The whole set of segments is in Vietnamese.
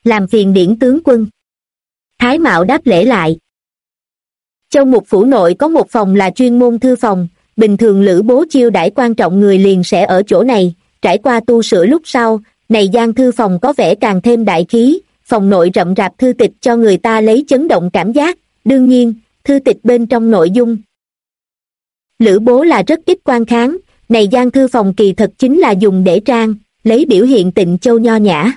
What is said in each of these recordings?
làm phiền Điển tướng quân. Thái Mạo đáp lễ lại. Châu Mục phủ nội có một phòng là chuyên môn thư phòng, bình thường Lữ Bố chiêu đãi quan trọng người liền sẽ ở chỗ này, trải qua tu sửa lúc sau, này gian thư phòng có vẻ càng thêm đại khí, phòng nội rậm rạp thư tịch cho người ta lấy chấn động cảm giác, đương nhiên, thư tịch bên trong nội dung. Lữ Bố là rất ít quan kháng, này gian thư phòng kỳ thật chính là dùng để trang, lấy biểu hiện Tịnh Châu nho nhã.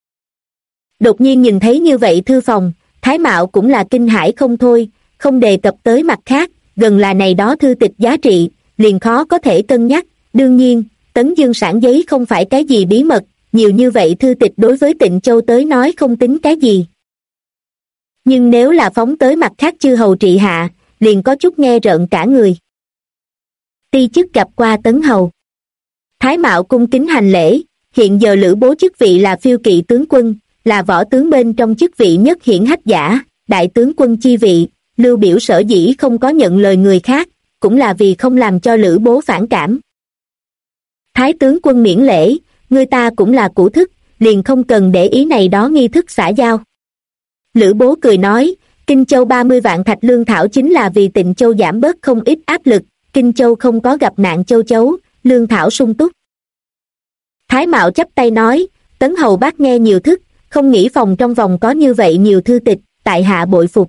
Đột nhiên nhìn thấy như vậy thư phòng, Thái Mạo cũng là kinh hãi không thôi, không đề cập tới mặt khác, gần là này đó thư tịch giá trị, liền khó có thể cân nhắc, đương nhiên, Tấn Dương sản giấy không phải cái gì bí mật, nhiều như vậy thư tịch đối với Tịnh Châu tới nói không tính cái gì. Nhưng nếu là phóng tới mặt khác chư hầu trị hạ, liền có chút nghe rợn cả người. Ti chức gặp qua Tấn hầu. Thái Mạo cung kính hành lễ, hiện giờ Lữ Bố chức vị là phiêu kỵ tướng quân, là võ tướng bên trong chức vị nhất hiển hách giả, đại tướng quân chi vị, Lưu Biểu sở dĩ không có nhận lời người khác, cũng là vì không làm cho Lữ Bố phản cảm. Thái tướng quân miễn lễ, người ta cũng là cũ thức, liền không cần để ý này đó nghi thức xã giao. Lữ Bố cười nói, Kinh Châu 30 vạn thạch lương thảo chính là vì Tịnh Châu giảm bớt không ít áp lực, Kinh Châu không có gặp nạn châu chấu, lương thảo sung túc. Thái Mạo chắp tay nói, Tấn hầu bác nghe nhiều thức, không nghĩ phòng trong vòng có như vậy nhiều thư tịch, tại hạ bội phục.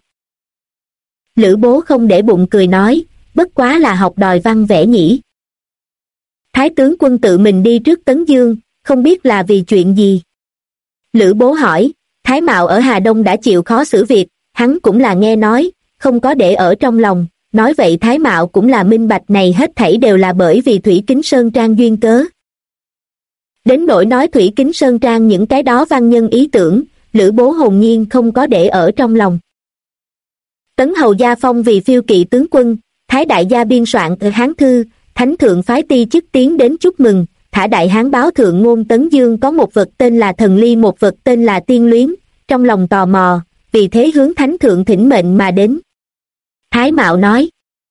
Lữ Bố không để bụng cười nói, bất quá là học đòi văn vẽ nhỉ. Thái tướng quân tự mình đi trước Tấn Dương, không biết là vì chuyện gì. Lữ Bố hỏi, Thái Mạo ở Hà Đông đã chịu khó xử việc, hắn cũng là nghe nói, không có để ở trong lòng, nói vậy Thái Mạo cũng là minh bạch này hết thảy đều là bởi vì Thủy Kính Sơn Trang duyên cớ. Đến nỗi nói Thủy Kính Sơn Trang những cái đó văn nhân ý tưởng, Lữ Bố hồn nhiên không có để ở trong lòng. Tấn hầu gia phong vì phiêu kỵ tướng quân, Thái đại gia biên soạn ở Hán thư, Thánh thượng phái ti chức tiến đến chúc mừng, thả đại hán báo thượng ngôn Tấn Dương có một vật tên là Thần Ly, một vật tên là Tiên Luyến, trong lòng tò mò, vì thế hướng Thánh thượng thỉnh mệnh mà đến. Thái Mạo nói.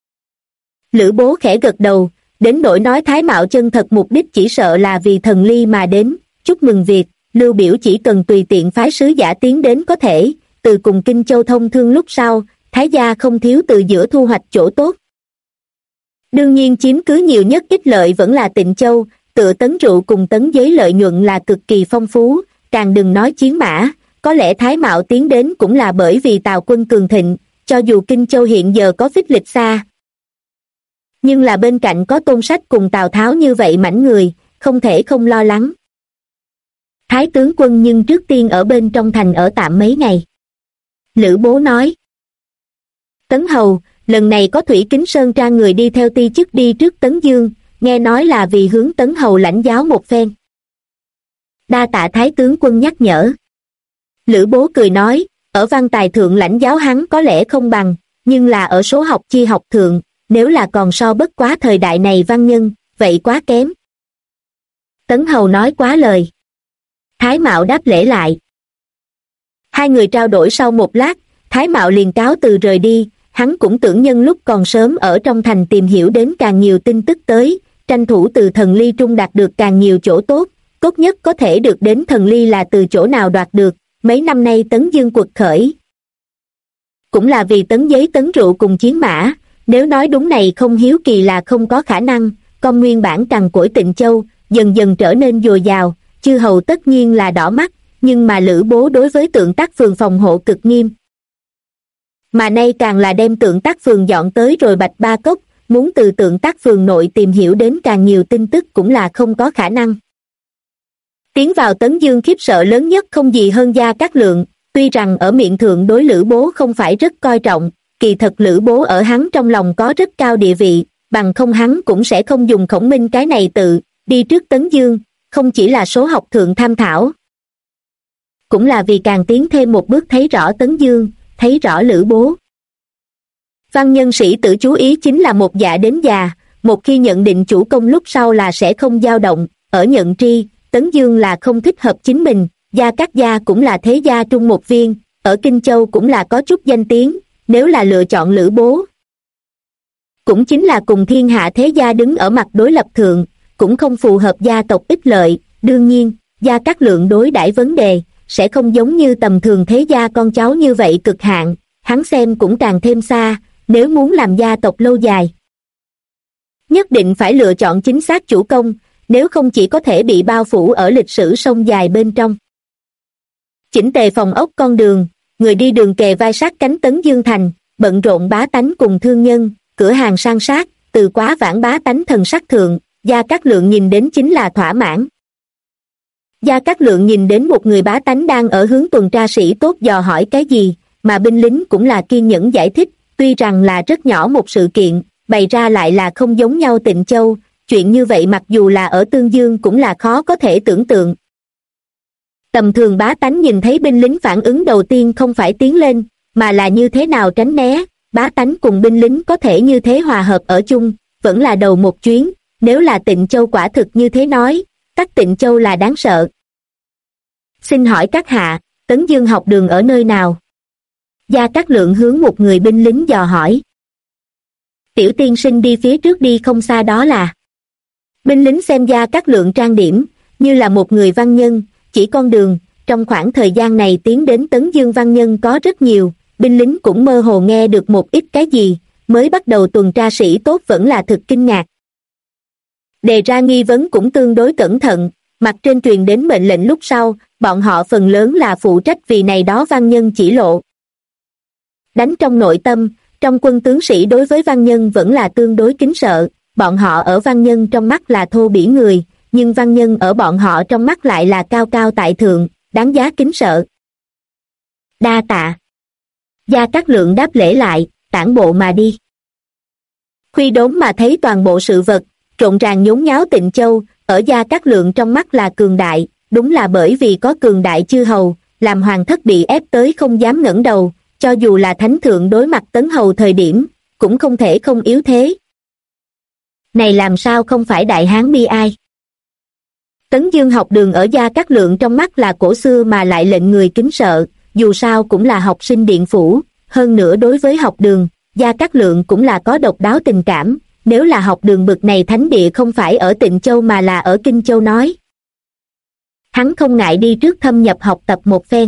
Lữ Bố khẽ gật đầu, đến nỗi nói Thái Mạo chân thật mục đích chỉ sợ là vì Thần Ly mà đến, chúc mừng việc, Lưu Biểu chỉ cần tùy tiện phái sứ giả tiến đến có thể, từ cùng Kinh Châu thông thương lúc sau, Thái gia không thiếu từ giữa thu hoạch chỗ tốt. Đương nhiên chiếm cứ nhiều nhất ích lợi vẫn là Tịnh Châu, tựa tấn rượu cùng tấn giấy lợi nhuận là cực kỳ phong phú, càng đừng nói chiến mã, có lẽ Thái Mạo tiến đến cũng là bởi vì Tào quân cường thịnh, cho dù Kinh Châu hiện giờ có phích lịch xa. Nhưng là bên cạnh có Tôn Sách cùng Tào Tháo như vậy mảnh người, không thể không lo lắng. Thái tướng quân nhưng trước tiên ở bên trong thành ở tạm mấy ngày. Lữ Bố nói. Tấn hầu, lần này có Thủy Kính Sơn Trang người đi theo ti chức đi trước Tấn Dương, nghe nói là vì hướng Tấn hầu lãnh giáo một phen. Đa tạ Thái tướng quân nhắc nhở. Lữ Bố cười nói, ở văn tài thượng lãnh giáo hắn có lẽ không bằng, nhưng là ở số học chi học thượng, nếu là còn so bất quá thời đại này văn nhân, vậy quá kém. Tấn hầu nói quá lời. Thái Mạo đáp lễ lại. Hai người trao đổi sau một lát, Thái Mạo liền cáo từ rời đi, hắn cũng tưởng nhân lúc còn sớm ở trong thành tìm hiểu đến càng nhiều tin tức tới, tranh thủ từ Thần Ly trung đạt được càng nhiều chỗ tốt, tốt nhất có thể được đến Thần Ly là từ chỗ nào đoạt được, mấy năm nay Tấn Dương quật khởi. Cũng là vì tấn giấy tấn rượu cùng chiến mã, nếu nói đúng này không hiếu kỳ là không có khả năng, con nguyên bản cằn cỗi Tịnh Châu, dần dần trở nên dồi dào, chư hầu tất nhiên là đỏ mắt, nhưng mà Lữ Bố đối với Tượng Tác Phường phòng hộ cực nghiêm. Mà nay càng là đem Tượng Tác Phường dọn tới rồi Bạch Ba Cốc, muốn từ Tượng Tác Phường nội tìm hiểu đến càng nhiều tin tức cũng là không có khả năng. Tiến vào Tấn Dương khiếp sợ lớn nhất không gì hơn Gia Cát Lượng, tuy rằng ở miệng thượng đối Lữ Bố không phải rất coi trọng, kỳ thật Lữ Bố ở hắn trong lòng có rất cao địa vị, bằng không hắn cũng sẽ không dùng Khổng Minh cái này tự, đi trước Tấn Dương, không chỉ là số học thượng tham thảo. Cũng là vì càng tiến thêm một bước thấy rõ Tấn Dương, thấy rõ Lữ Bố. Văn nhân sĩ tự chú ý chính là một dạ đến già, một khi nhận định chủ công lúc sau là sẽ không dao động, ở nhận tri, Tấn Dương là không thích hợp chính mình, Gia Cát gia cũng là thế gia trung một viên, ở Kinh Châu cũng là có chút danh tiếng, nếu là lựa chọn Lữ Bố. Cũng chính là cùng thiên hạ thế gia đứng ở mặt đối lập thượng, cũng không phù hợp gia tộc ích lợi, đương nhiên, Gia Cát Lượng đối đãi vấn đề, sẽ không giống như tầm thường thế gia con cháu như vậy cực hạn, hắn xem cũng càng thêm xa, nếu muốn làm gia tộc lâu dài. Nhất định phải lựa chọn chính xác chủ công, nếu không chỉ có thể bị bao phủ ở lịch sử sông dài bên trong. Chỉnh tề phòng ốc con đường, người đi đường kề vai sát cánh Tấn Dương Thành, bận rộn bá tánh cùng thương nhân, cửa hàng san sát, từ quá vãng bá tánh thần sắc thượng, Gia Cát Lượng nhìn đến chính là thỏa mãn. Gia Cát Lượng nhìn đến một người bá tánh đang ở hướng tuần tra sĩ tốt dò hỏi cái gì, mà binh lính cũng là kiên nhẫn giải thích, tuy rằng là rất nhỏ một sự kiện, bày ra lại là không giống nhau Tịnh Châu, chuyện như vậy mặc dù là ở Tương Dương cũng là khó có thể tưởng tượng. Tầm thường bá tánh nhìn thấy binh lính phản ứng đầu tiên không phải tiến lên, mà là như thế nào tránh né, bá tánh cùng binh lính có thể như thế hòa hợp ở chung, vẫn là đầu một chuyến, nếu là Tịnh Châu quả thực như thế nói, các Tịnh Châu là đáng sợ. Xin hỏi các hạ, Tấn Dương học đường ở nơi nào? Gia Cát Lượng hướng một người binh lính dò hỏi. Tiểu tiên sinh đi phía trước đi không xa đó là. Binh lính xem Gia Cát Lượng trang điểm, như là một người văn nhân, chỉ con đường, trong khoảng thời gian này tiến đến Tấn Dương văn nhân có rất nhiều, binh lính cũng mơ hồ nghe được một ít cái gì, mới bắt đầu tuần tra sĩ tốt vẫn là thực kinh ngạc. Đề ra nghi vấn cũng tương đối cẩn thận, mặt trên truyền đến mệnh lệnh lúc sau, bọn họ phần lớn là phụ trách vì này đó văn nhân chỉ lộ. Đánh trong nội tâm, trong quân tướng sĩ đối với văn nhân vẫn là tương đối kính sợ, bọn họ ở văn nhân trong mắt là thô bỉ người, nhưng văn nhân ở bọn họ trong mắt lại là cao cao tại thượng, đáng giá kính sợ. Đa tạ. Gia Cát Lượng đáp lễ lại, tản bộ mà đi. Khuy đốn mà thấy toàn bộ sự vật, rộn ràng nhốn nháo Tịnh Châu, ở Gia Cát Lượng trong mắt là cường đại, đúng là bởi vì có cường đại chư hầu, làm hoàng thất bị ép tới không dám ngẩng đầu, cho dù là thánh thượng đối mặt Tấn hầu thời điểm, cũng không thể không yếu thế. Này làm sao không phải đại hán bi ai? Tấn Dương học đường ở Gia Cát Lượng trong mắt là cổ xưa mà lại lệnh người kính sợ, dù sao cũng là học sinh điện phủ, hơn nữa đối với học đường, Gia Cát Lượng cũng là có độc đáo tình cảm, nếu là học đường bực này thánh địa không phải ở Tịnh Châu mà là ở Kinh Châu nói. Hắn không ngại đi trước thâm nhập học tập một phen.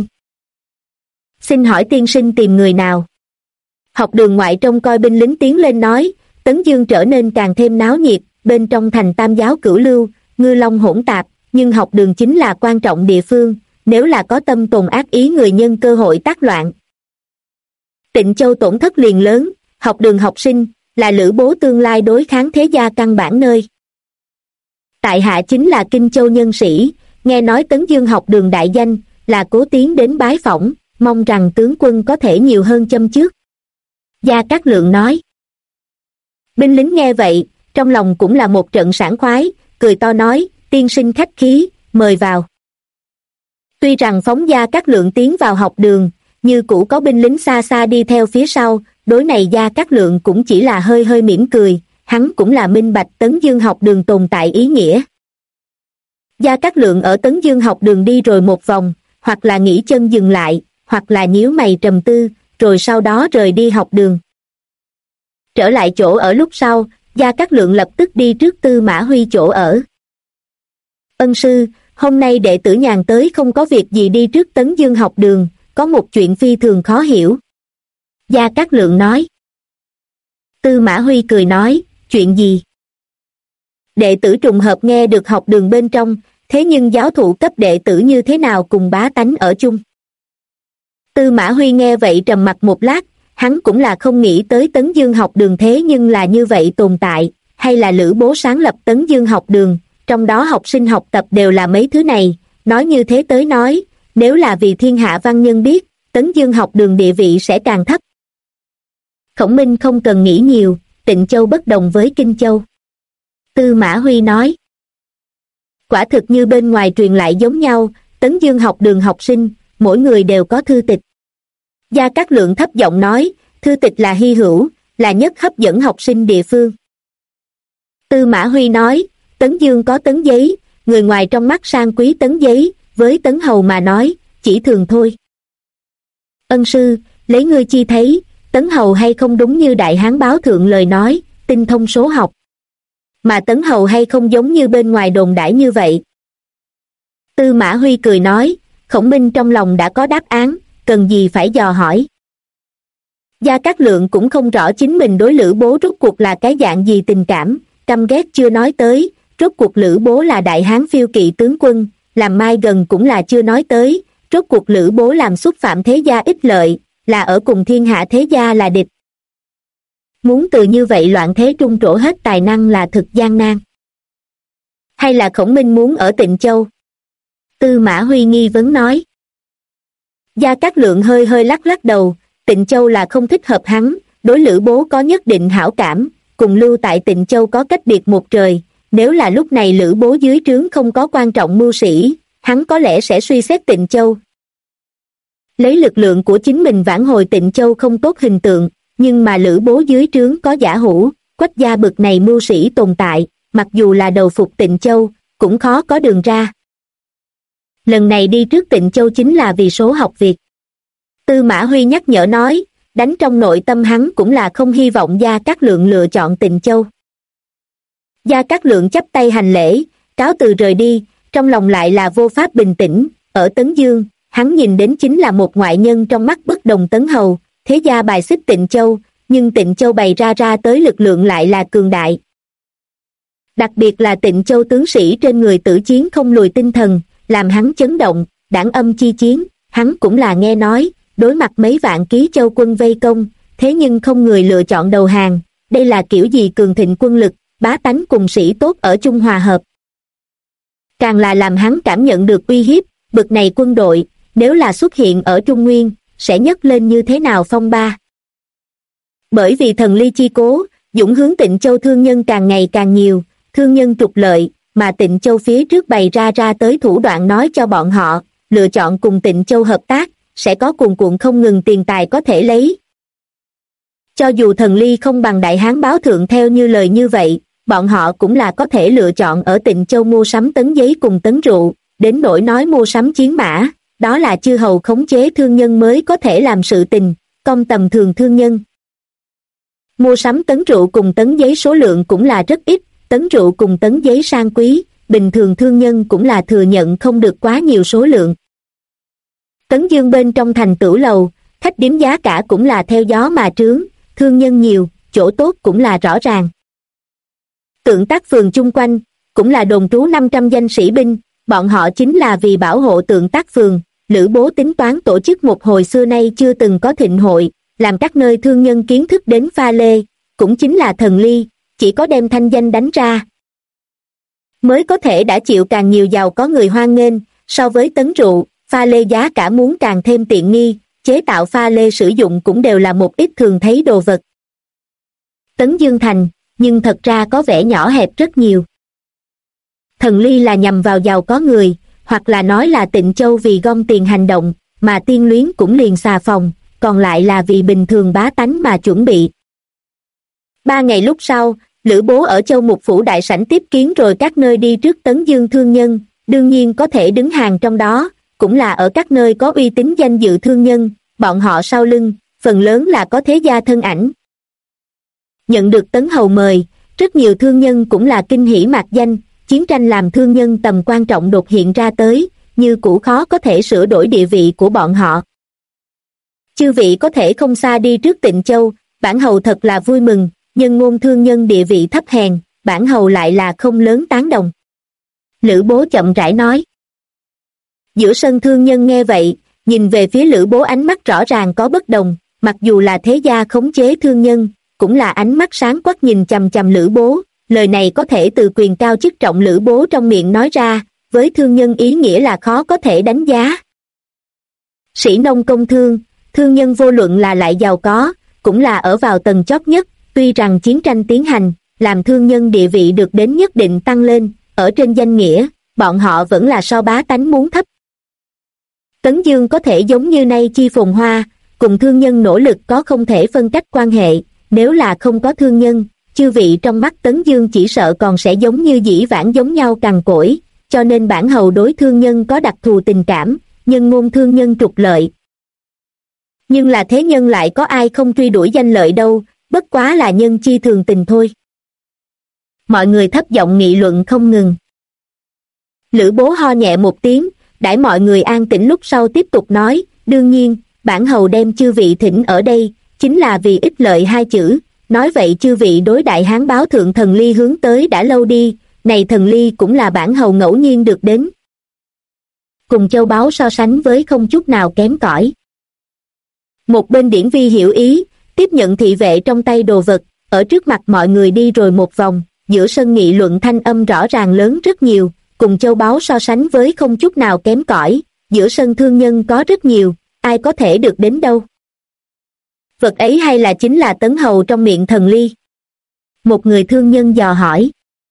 Xin hỏi tiên sinh tìm người nào? Học đường ngoại trông coi binh lính tiến lên nói, Tấn Dương trở nên càng thêm náo nhiệt, bên trong thành Tam giáo cửu lưu, ngư long hỗn tạp, nhưng học đường chính là quan trọng địa phương, nếu là có tâm tồn ác ý người nhân cơ hội tác loạn. Tịnh Châu tổn thất liền lớn, học đường học sinh, là lữ bố tương lai đối kháng thế gia căn bản nơi. Tại hạ chính là Kinh Châu nhân sĩ, nghe nói Tấn Dương học đường đại danh, là cố tiến đến bái phỏng, mong rằng tướng quân có thể nhiều hơn châm trước. Gia Cát Lượng nói. Binh lính nghe vậy, trong lòng cũng là một trận sảng khoái, cười to nói, tiên sinh khách khí, mời vào. Tuy rằng phóng Gia Cát Lượng tiến vào học đường, như cũ có binh lính xa xa đi theo phía sau, đối này Gia Cát Lượng cũng chỉ là hơi hơi mỉm cười, hắn cũng là minh bạch Tấn Dương học đường tồn tại ý nghĩa. Gia Cát Lượng ở Tấn Dương học đường đi rồi một vòng, hoặc là nghỉ chân dừng lại, hoặc là nhíu mày trầm tư, rồi sau đó rời đi học đường. Trở lại chỗ ở lúc sau, Gia Cát Lượng lập tức đi trước Tư Mã Huy chỗ ở. Ân sư, hôm nay đệ tử nhàn tới không có việc gì đi trước Tấn Dương học đường, có một chuyện phi thường khó hiểu. Gia Cát Lượng nói. Tư Mã Huy cười nói, chuyện gì? Đệ tử trùng hợp nghe được học đường bên trong, thế nhưng giáo thụ cấp đệ tử như thế nào cùng bá tánh ở chung? Tư Mã Huy nghe vậy trầm mặc một lát, hắn cũng là không nghĩ tới Tấn Dương học đường thế nhưng là như vậy tồn tại, hay là Lữ Bố sáng lập Tấn Dương học đường, trong đó học sinh học tập đều là mấy thứ này, nói như thế tới nói, nếu là vì thiên hạ văn nhân biết, Tấn Dương học đường địa vị sẽ càng thấp. Khổng Minh không cần nghĩ nhiều, Tịnh Châu bất đồng với Kinh Châu. Tư Mã Huy nói. Quả thực như bên ngoài truyền lại giống nhau, Tấn Dương học đường học sinh, mỗi người đều có thư tịch. Gia Cát Lượng thấp giọng nói, thư tịch là hy hữu, là nhất hấp dẫn học sinh địa phương. Tư Mã Huy nói, Tấn Dương có tấn giấy, người ngoài trong mắt sang quý tấn giấy, với Tấn Hầu mà nói, chỉ thường thôi. Ân sư, lấy ngươi chi thấy, Tấn Hầu hay không đúng như Đại Hán báo thượng lời nói, tinh thông số học. Mà Tấn Hầu hay không giống như bên ngoài đồn đãi như vậy. Tư Mã Huy cười nói, Khổng Minh trong lòng đã có đáp án, cần gì phải dò hỏi. Gia Cát Lượng cũng không rõ chính mình đối Lữ Bố rốt cuộc là cái dạng gì tình cảm, căm ghét chưa nói tới, rốt cuộc Lữ Bố là đại hán phiêu kỵ tướng quân, làm mai gần cũng là chưa nói tới, rốt cuộc Lữ Bố làm xúc phạm thế gia ích lợi, là ở cùng thiên hạ thế gia là địch. Muốn từ như vậy loạn thế trung trổ hết tài năng là thực gian nan. Hay là Khổng Minh muốn ở Tịnh Châu? Tư Mã Huy nghi vấn nói. Gia Cát Lượng hơi hơi lắc đầu, Tịnh Châu là không thích hợp hắn, đối Lữ Bố có nhất định hảo cảm, cùng lưu tại Tịnh Châu có cách biệt một trời, nếu là lúc này Lữ Bố dưới trướng không có quan trọng mưu sĩ, hắn có lẽ sẽ suy xét Tịnh Châu. Lấy lực lượng của chính mình vãn hồi Tịnh Châu không tốt hình tượng, nhưng mà Lữ Bố dưới trướng có Giả Hữu, Quách gia bực này mưu sĩ tồn tại, mặc dù là đầu phục Tịnh Châu, cũng khó có đường ra. Lần này đi trước Tịnh Châu chính là vì số học việc. Tư Mã Huy nhắc nhở nói, đánh trong nội tâm hắn cũng là không hy vọng Gia Cát Lượng lựa chọn Tịnh Châu. Gia Cát Lượng chắp tay hành lễ, cáo từ rời đi, trong lòng lại là vô pháp bình tĩnh, ở Tấn Dương, hắn nhìn đến chính là một ngoại nhân trong mắt bất đồng Tấn Hầu, thế gia bài xích Tịnh Châu, nhưng Tịnh Châu bày ra tới lực lượng lại là cường đại. Đặc biệt là Tịnh Châu tướng sĩ trên người tử chiến không lùi tinh thần, làm hắn chấn động, đảng âm chi chiến, hắn cũng là nghe nói, đối mặt mấy vạn ký châu quân vây công, thế nhưng không người lựa chọn đầu hàng, đây là kiểu gì cường thịnh quân lực, bá tánh cùng sĩ tốt ở chung hòa hợp. Càng là làm hắn cảm nhận được uy hiếp, bực này quân đội, nếu là xuất hiện ở Trung Nguyên, sẽ nhấc lên như thế nào phong ba. Bởi vì thần ly chi cố, dũng hướng Tịnh Châu thương nhân càng ngày càng nhiều, thương nhân trục lợi, mà Tịnh Châu phía trước bày ra tới thủ đoạn nói cho bọn họ, lựa chọn cùng Tịnh Châu hợp tác, sẽ có cuồn cuộn không ngừng tiền tài có thể lấy. Cho dù thần ly không bằng đại hán báo thượng theo như lời như vậy, bọn họ cũng là có thể lựa chọn ở Tịnh Châu mua sắm tấn giấy cùng tấn rượu, đến nỗi nói mua sắm chiến mã, đó là chư hầu khống chế thương nhân mới có thể làm sự tình, công tầm thường thương nhân. Mua sắm tấn rượu cùng tấn giấy số lượng cũng là rất ít, tấn rượu cùng tấn giấy sang quý, bình thường thương nhân cũng là thừa nhận không được quá nhiều số lượng. Tấn Dương bên trong thành Tửu Lầu, khách điếm giá cả cũng là theo gió mà trướng, thương nhân nhiều, chỗ tốt cũng là rõ ràng. Tượng Tác phường chung quanh, cũng là đồn trú 500 danh sĩ binh, bọn họ chính là vì bảo hộ Tượng Tác phường, Lữ Bố tính toán tổ chức một hồi xưa nay chưa từng có thịnh hội, làm các nơi thương nhân kiến thức đến pha lê, cũng chính là thần ly, chỉ có đem thanh danh đánh ra. Mới có thể đã chịu càng nhiều giàu có người hoan nghênh, so với tấn rượu, pha lê giá cả muốn càng thêm tiện nghi, chế tạo pha lê sử dụng cũng đều là một ít thường thấy đồ vật. Tấn Dương Thành, nhưng thật ra có vẻ nhỏ hẹp rất nhiều. Thần ly là nhằm vào giàu có người, hoặc là nói là Tịnh Châu vì gom tiền hành động, mà Tiên Luyến cũng liền xà phòng, còn lại là vì bình thường bá tánh mà chuẩn bị. 3 ngày lúc sau, Lữ Bố ở Châu Mục Phủ đại sảnh tiếp kiến rồi các nơi đi trước Tấn Dương thương nhân, đương nhiên có thể đứng hàng trong đó, cũng là ở các nơi có uy tín danh dự thương nhân, bọn họ sau lưng, phần lớn là có thế gia thân ảnh. Nhận được Tấn Hầu mời, rất nhiều thương nhân cũng là kinh hỉ mạc danh, chiến tranh làm thương nhân tầm quan trọng đột hiện ra tới, như cũ khó có thể sửa đổi địa vị của bọn họ. Chư vị có thể không xa đi trước Tịnh Châu, bản hầu thật là vui mừng, nhân ngôn thương nhân địa vị thấp hèn, bản hầu lại là không lớn tán đồng. Lữ Bố chậm rãi nói. Giữa sân thương nhân nghe vậy, nhìn về phía Lữ Bố ánh mắt rõ ràng có bất đồng, mặc dù là thế gia khống chế thương nhân, cũng là ánh mắt sáng quắc nhìn chằm chằm Lữ Bố, lời này có thể từ quyền cao chức trọng Lữ Bố trong miệng nói ra, với thương nhân ý nghĩa là khó có thể đánh giá. Sĩ nông công thương, thương nhân vô luận là lại giàu có, cũng là ở vào tầng chót nhất, tuy rằng chiến tranh tiến hành, làm thương nhân địa vị được đến nhất định tăng lên, ở trên danh nghĩa, bọn họ vẫn là so bá tánh muốn thấp. Tấn Dương có thể giống như nay chi phồn hoa, cùng thương nhân nỗ lực có không thể phân cách quan hệ, nếu là không có thương nhân, chư vị trong mắt Tấn Dương chỉ sợ còn sẽ giống như dĩ vãng giống nhau cằn cỗi, cho nên bản hầu đối thương nhân có đặc thù tình cảm, nhân ngôn thương nhân trục lợi. Nhưng là thế nhân lại có ai không truy đuổi danh lợi đâu, bất quá là nhân chi thường tình thôi. Mọi người thấp giọng nghị luận không ngừng. Lữ Bố ho nhẹ một tiếng, đãi mọi người an tĩnh lúc sau tiếp tục nói, đương nhiên, bản hầu đem chư vị thỉnh ở đây, chính là vì ích lợi hai chữ, nói vậy chư vị đối đại hán báo thượng thần ly hướng tới đã lâu đi, này thần ly cũng là bản hầu ngẫu nhiên được đến. Cùng châu báu so sánh với không chút nào kém cỏi. Một bên điển vi hiểu ý, tiếp nhận thị vệ trong tay đồ vật, ở trước mặt mọi người đi rồi một vòng, giữa sân nghị luận thanh âm rõ ràng lớn rất nhiều, cùng châu báu so sánh với không chút nào kém cỏi, giữa sân thương nhân có rất nhiều, ai có thể được đến đâu. Vật ấy hay là chính là tấn hầu trong miệng thần ly? Một người thương nhân dò hỏi.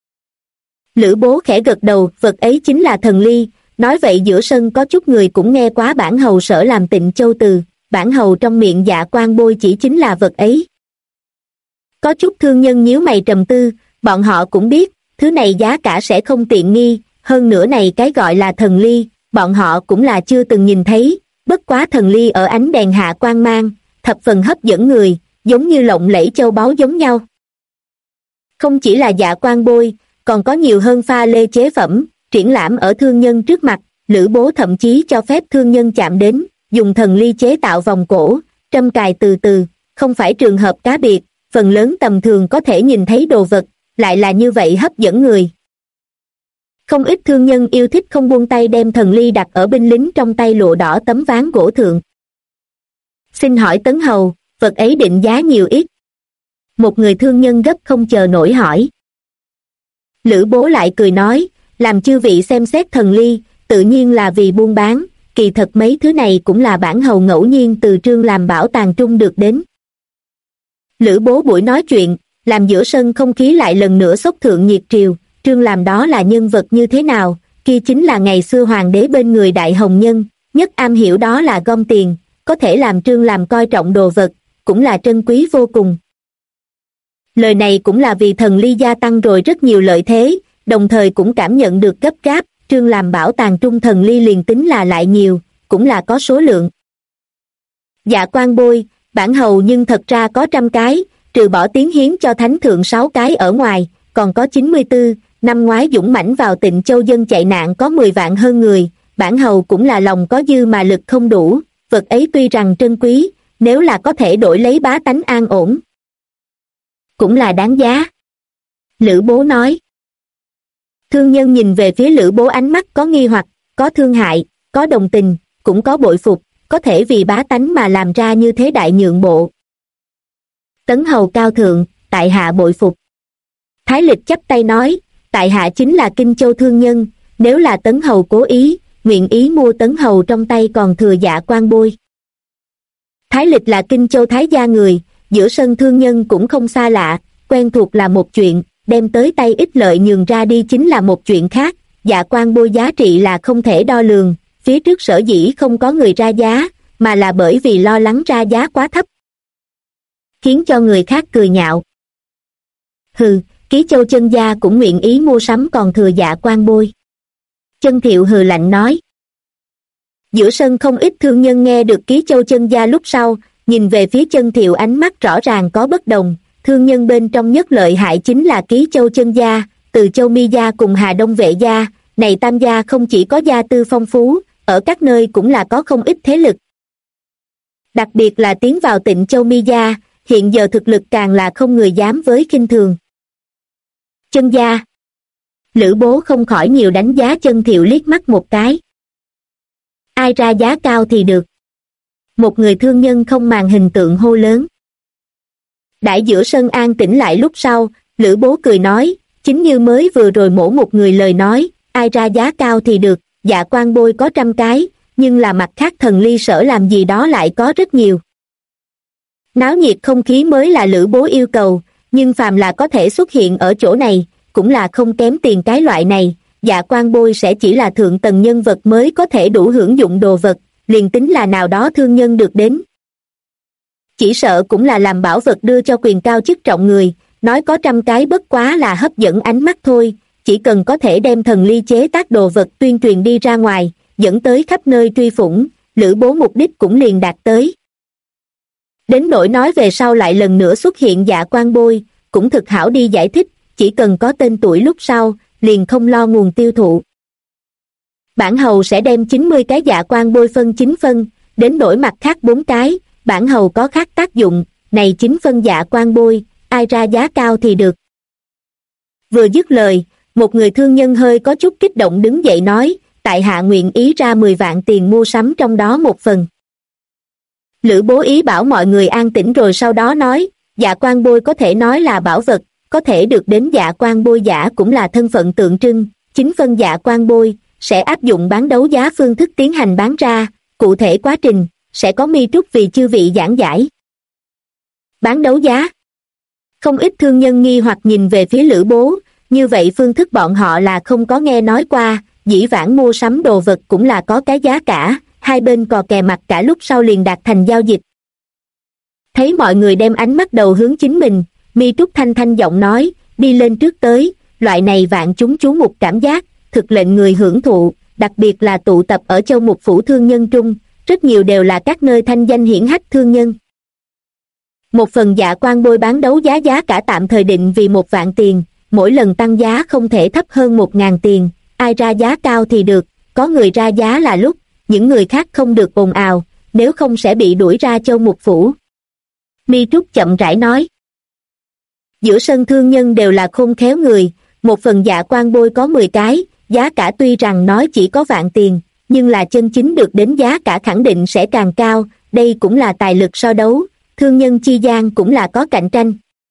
Lữ Bố khẽ gật đầu, vật ấy chính là thần ly, nói vậy giữa sân có chút người cũng nghe quá bản hầu sở làm Tịnh Châu từ, bản hầu trong miệng Dạ Quan Bôi chỉ chính là vật ấy. Có chút thương nhân nhíu mày trầm tư, bọn họ cũng biết, thứ này giá cả sẽ không tiện nghi, hơn nữa này cái gọi là thần ly, bọn họ cũng là chưa từng nhìn thấy, bất quá thần ly ở ánh đèn hạ quang mang, thập phần hấp dẫn người, giống như lộng lẫy châu báu giống nhau. Không chỉ là Dạ Quan Bôi, còn có nhiều hơn pha lê chế phẩm, triển lãm ở thương nhân trước mặt, Lữ Bố thậm chí cho phép thương nhân chạm đến, dùng thần ly chế tạo vòng cổ, trâm cài từ từ, không phải trường hợp cá biệt, phần lớn tầm thường có thể nhìn thấy đồ vật, lại là như vậy hấp dẫn người. Không ít thương nhân yêu thích không buông tay đem thần ly đặt ở binh lính trong tay lụa đỏ tấm ván gỗ thượng. Xin hỏi Tấn Hầu, vật ấy định giá nhiều ít? Một người thương nhân gấp không chờ nổi hỏi. Lữ Bố lại cười nói, làm chư vị xem xét thần ly, tự nhiên là vì buôn bán, kỳ thật mấy thứ này cũng là bản hầu ngẫu nhiên từ Trương làm bảo tàng trung được đến. Lữ Bố buổi nói chuyện, làm giữa sân không khí lại lần nữa xốc thượng nhiệt triều, Trương làm đó là nhân vật như thế nào, kia chính là ngày xưa hoàng đế bên người đại hồng nhân, nhất am hiểu đó là gom tiền, có thể làm Trương làm coi trọng đồ vật, cũng là trân quý vô cùng. Lời này cũng là vì thần ly gia tăng rồi rất nhiều lợi thế, đồng thời cũng cảm nhận được gấp gáp, Trương làm bảo tàng trung thần ly liền tính là lại nhiều, cũng là có số lượng. Dạ Quan Bôi, bản hầu nhưng thật ra có 100 cái, trừ bỏ tiến hiến cho thánh thượng 6 cái ở ngoài, còn có 94, năm ngoái dũng mãnh vào Tịnh Châu dân chạy nạn có 10 vạn hơn người, bản hầu cũng là lòng có dư mà lực không đủ, vật ấy tuy rằng trân quý, nếu là có thể đổi lấy bá tánh an ổn, cũng là đáng giá. Lữ Bố nói. Thương nhân nhìn về phía Lữ Bố ánh mắt có nghi hoặc, có thương hại, có đồng tình, cũng có bội phục, có thể vì bá tánh mà làm ra như thế đại nhượng bộ. Tấn hầu cao thượng, tại hạ bội phục. Thái Lịch chắp tay nói, tại hạ chính là Kinh Châu thương nhân, nếu là Tấn hầu cố ý, nguyện ý mua Tấn hầu trong tay còn thừa Dạ Quan Bôi. Thái Lịch là Kinh Châu Thái gia người, giữa sân thương nhân cũng không xa lạ, quen thuộc là một chuyện, đem tới tay ích lợi nhường ra đi chính là một chuyện khác, Dạ Quan Bôi giá trị là không thể đo lường, phía trước sở dĩ không có người ra giá, mà là bởi vì lo lắng ra giá quá thấp, khiến cho người khác cười nhạo. Hừ, Ký Châu chân gia cũng nguyện ý mua sắm còn thừa Dạ Quan Bôi. Chân Thiệu hừ lạnh nói. Giữa sân không ít thương nhân nghe được Ký Châu chân gia lúc sau, nhìn về phía Chân Thiệu ánh mắt rõ ràng có bất đồng, thương nhân bên trong nhất lợi hại chính là Ký Châu chân gia, Từ Châu Mi gia cùng Hà Đông Vệ gia, này tam gia không chỉ có gia tư phong phú, ở các nơi cũng là có không ít thế lực. Đặc biệt là tiến vào Tịnh Châu Mi gia, hiện giờ thực lực càng là không người dám với khinh thường. Chân gia. Lữ Bố không khỏi nhiều đánh giá Chân Thiệu liếc mắt một cái. Ai ra giá cao thì được. Một người thương nhân không màng hình tượng hô lớn. Đãi giữa sân an tĩnh lại lúc sau, Lữ Bố cười nói, chính như mới vừa rồi mổ một người lời nói, ai ra giá cao thì được, Dạ Quan Bôi có 100 cái, nhưng là mặt khác thần ly sở làm gì đó lại có rất nhiều. Náo nhiệt không khí mới là Lữ Bố yêu cầu, nhưng phàm là có thể xuất hiện ở chỗ này, cũng là không kém tiền cái loại này, Dạ Quan Bôi sẽ chỉ là thượng tầng nhân vật mới có thể đủ hưởng dụng đồ vật, liền tính là nào đó thương nhân được đến. Chỉ sợ cũng là làm bảo vật đưa cho quyền cao chức trọng người, nói có 100 cái bất quá là hấp dẫn ánh mắt thôi, chỉ cần có thể đem thần ly chế tác đồ vật tuyên truyền đi ra ngoài, dẫn tới khắp nơi truy phủng, Lữ Bố mục đích cũng liền đạt tới. Đến nỗi nói về sau lại lần nữa xuất hiện Dạ Quan Bôi, cũng thực hảo đi giải thích, chỉ cần có tên tuổi lúc sau, liền không lo nguồn tiêu thụ. Bản hầu sẽ đem 90 cái dạ quang bôi phân 9 phân, đến đổi mặt khác 4 cái, bản hầu có khác tác dụng, này 9 phân dạ quang bôi, ai ra giá cao thì được. Vừa dứt lời, một người thương nhân hơi có chút kích động đứng dậy nói, tại hạ nguyện ý ra 10 vạn tiền mua sắm trong đó một phần. Lữ Bố ý bảo mọi người an tĩnh rồi sau đó nói, dạ quang bôi có thể nói là bảo vật, có thể được đến dạ quang bôi giả cũng là thân phận tượng trưng, 9 phân dạ quang bôi, sẽ áp dụng bán đấu giá phương thức tiến hành bán ra, cụ thể quá trình, sẽ có Mi Trúc vì chư vị giảng giải. Bán đấu giá. Không ít thương nhân nghi hoặc nhìn về phía Lữ Bố, như vậy phương thức bọn họ là không có nghe nói qua, dĩ vãng mua sắm đồ vật cũng là có cái giá cả, hai bên cò kè mặt cả lúc sau liền đạt thành giao dịch. Thấy mọi người đem ánh mắt đầu hướng chính mình, Mi Trúc thanh thanh giọng nói, đi lên trước tới, loại này vạn chúng chú mục cảm giác, thực lệnh người hưởng thụ, đặc biệt là tụ tập ở Châu Mục Phủ thương nhân trung, rất nhiều đều là các nơi thanh danh hiển hách thương nhân. Một phần dạ quang bôi bán đấu giá giá cả tạm thời định vì 1 vạn tiền, mỗi lần tăng giá không thể thấp hơn 1.000 tiền, ai ra giá cao thì được, có người ra giá là lúc, những người khác không được ồn ào, nếu không sẽ bị đuổi ra Châu Mục Phủ. Mi Trúc chậm rãi nói. Giữa sân thương nhân đều là khôn khéo người, một phần dạ quang bôi có 10 cái, giá cả tuy rằng nói chỉ có vạn tiền, nhưng là chân chính được đến giá cả khẳng định sẽ càng cao, đây cũng là tài lực so đấu, thương nhân chi gian cũng là có cạnh tranh.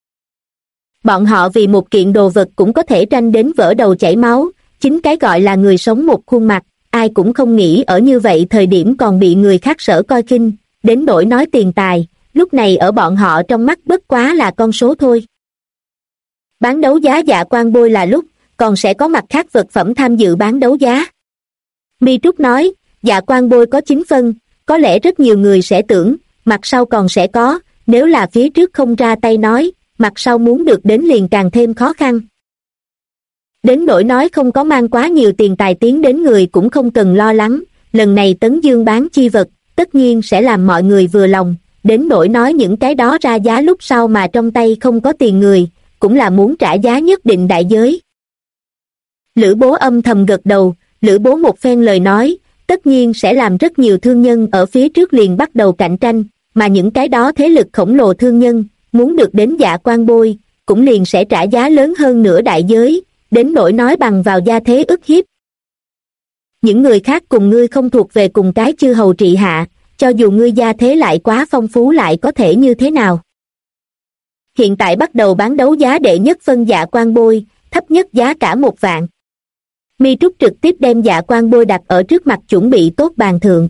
Bọn họ vì một kiện đồ vật cũng có thể tranh đến vỡ đầu chảy máu, chính cái gọi là người sống một khuôn mặt, ai cũng không nghĩ ở như vậy thời điểm còn bị người khác sở coi khinh, đến nỗi nói tiền tài, lúc này ở bọn họ trong mắt bất quá là con số thôi. Bán đấu giá dạ quang bôi là lúc, còn sẽ có mặt khác vật phẩm tham dự bán đấu giá. Mi Trúc nói, dạ quang bôi có 9 phân, có lẽ rất nhiều người sẽ tưởng, mặt sau còn sẽ có, nếu là phía trước không ra tay nói, mặt sau muốn được đến liền càng thêm khó khăn. Đến nỗi nói không có mang quá nhiều tiền tài tiến đến người cũng không cần lo lắng, lần này Tấn Dương bán chi vật, tất nhiên sẽ làm mọi người vừa lòng, đến nỗi nói những cái đó ra giá lúc sau mà trong tay không có tiền người, cũng là muốn trả giá nhất định đại giới. Lữ Bố âm thầm gật đầu, Lữ Bố một phen lời nói, tất nhiên sẽ làm rất nhiều thương nhân ở phía trước liền bắt đầu cạnh tranh, mà những cái đó thế lực khổng lồ thương nhân, muốn được đến dạ quang bôi, cũng liền sẽ trả giá lớn hơn nửa đại giới, đến nỗi nói bằng vào gia thế ức hiếp. Những người khác cùng ngươi không thuộc về cùng cái chư hầu trị hạ, cho dù ngươi gia thế lại quá phong phú lại có thể như thế nào. Hiện tại bắt đầu bán đấu giá đệ nhất phân dạ quang bôi, thấp nhất giá cả 1 vạn. Mi Trúc trực tiếp đem dạ quang bôi đặt ở trước mặt chuẩn bị tốt bàn thượng.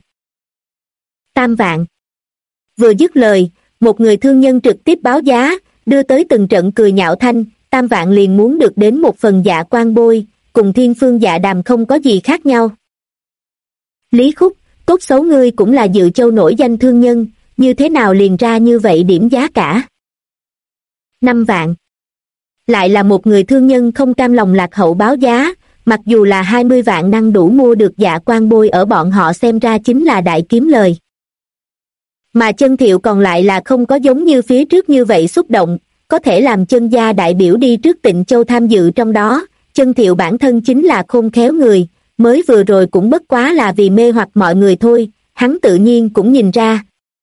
3 vạn. Vừa dứt lời, một người thương nhân trực tiếp báo giá, đưa tới từng trận cười nhạo thanh, 3 vạn liền muốn được đến một phần dạ quang bôi, cùng Thiên Phương Dạ Đàm không có gì khác nhau. Lý Khúc, tốt xấu ngươi cũng là Dự Châu nổi danh thương nhân, như thế nào liền ra như vậy điểm giá cả? 5 vạn. Lại là một người thương nhân không cam lòng lạc hậu báo giá, mặc dù là 20 vạn năng đủ mua được dạ quang bôi ở bọn họ xem ra chính là đại kiếm lời. Mà Chân Thiệu còn lại là không có giống như phía trước như vậy xúc động, có thể làm Chân gia đại biểu đi trước Tịnh Châu tham dự trong đó, Chân Thiệu bản thân chính là khôn khéo người, mới vừa rồi cũng bất quá là vì mê hoặc mọi người thôi, hắn tự nhiên cũng nhìn ra.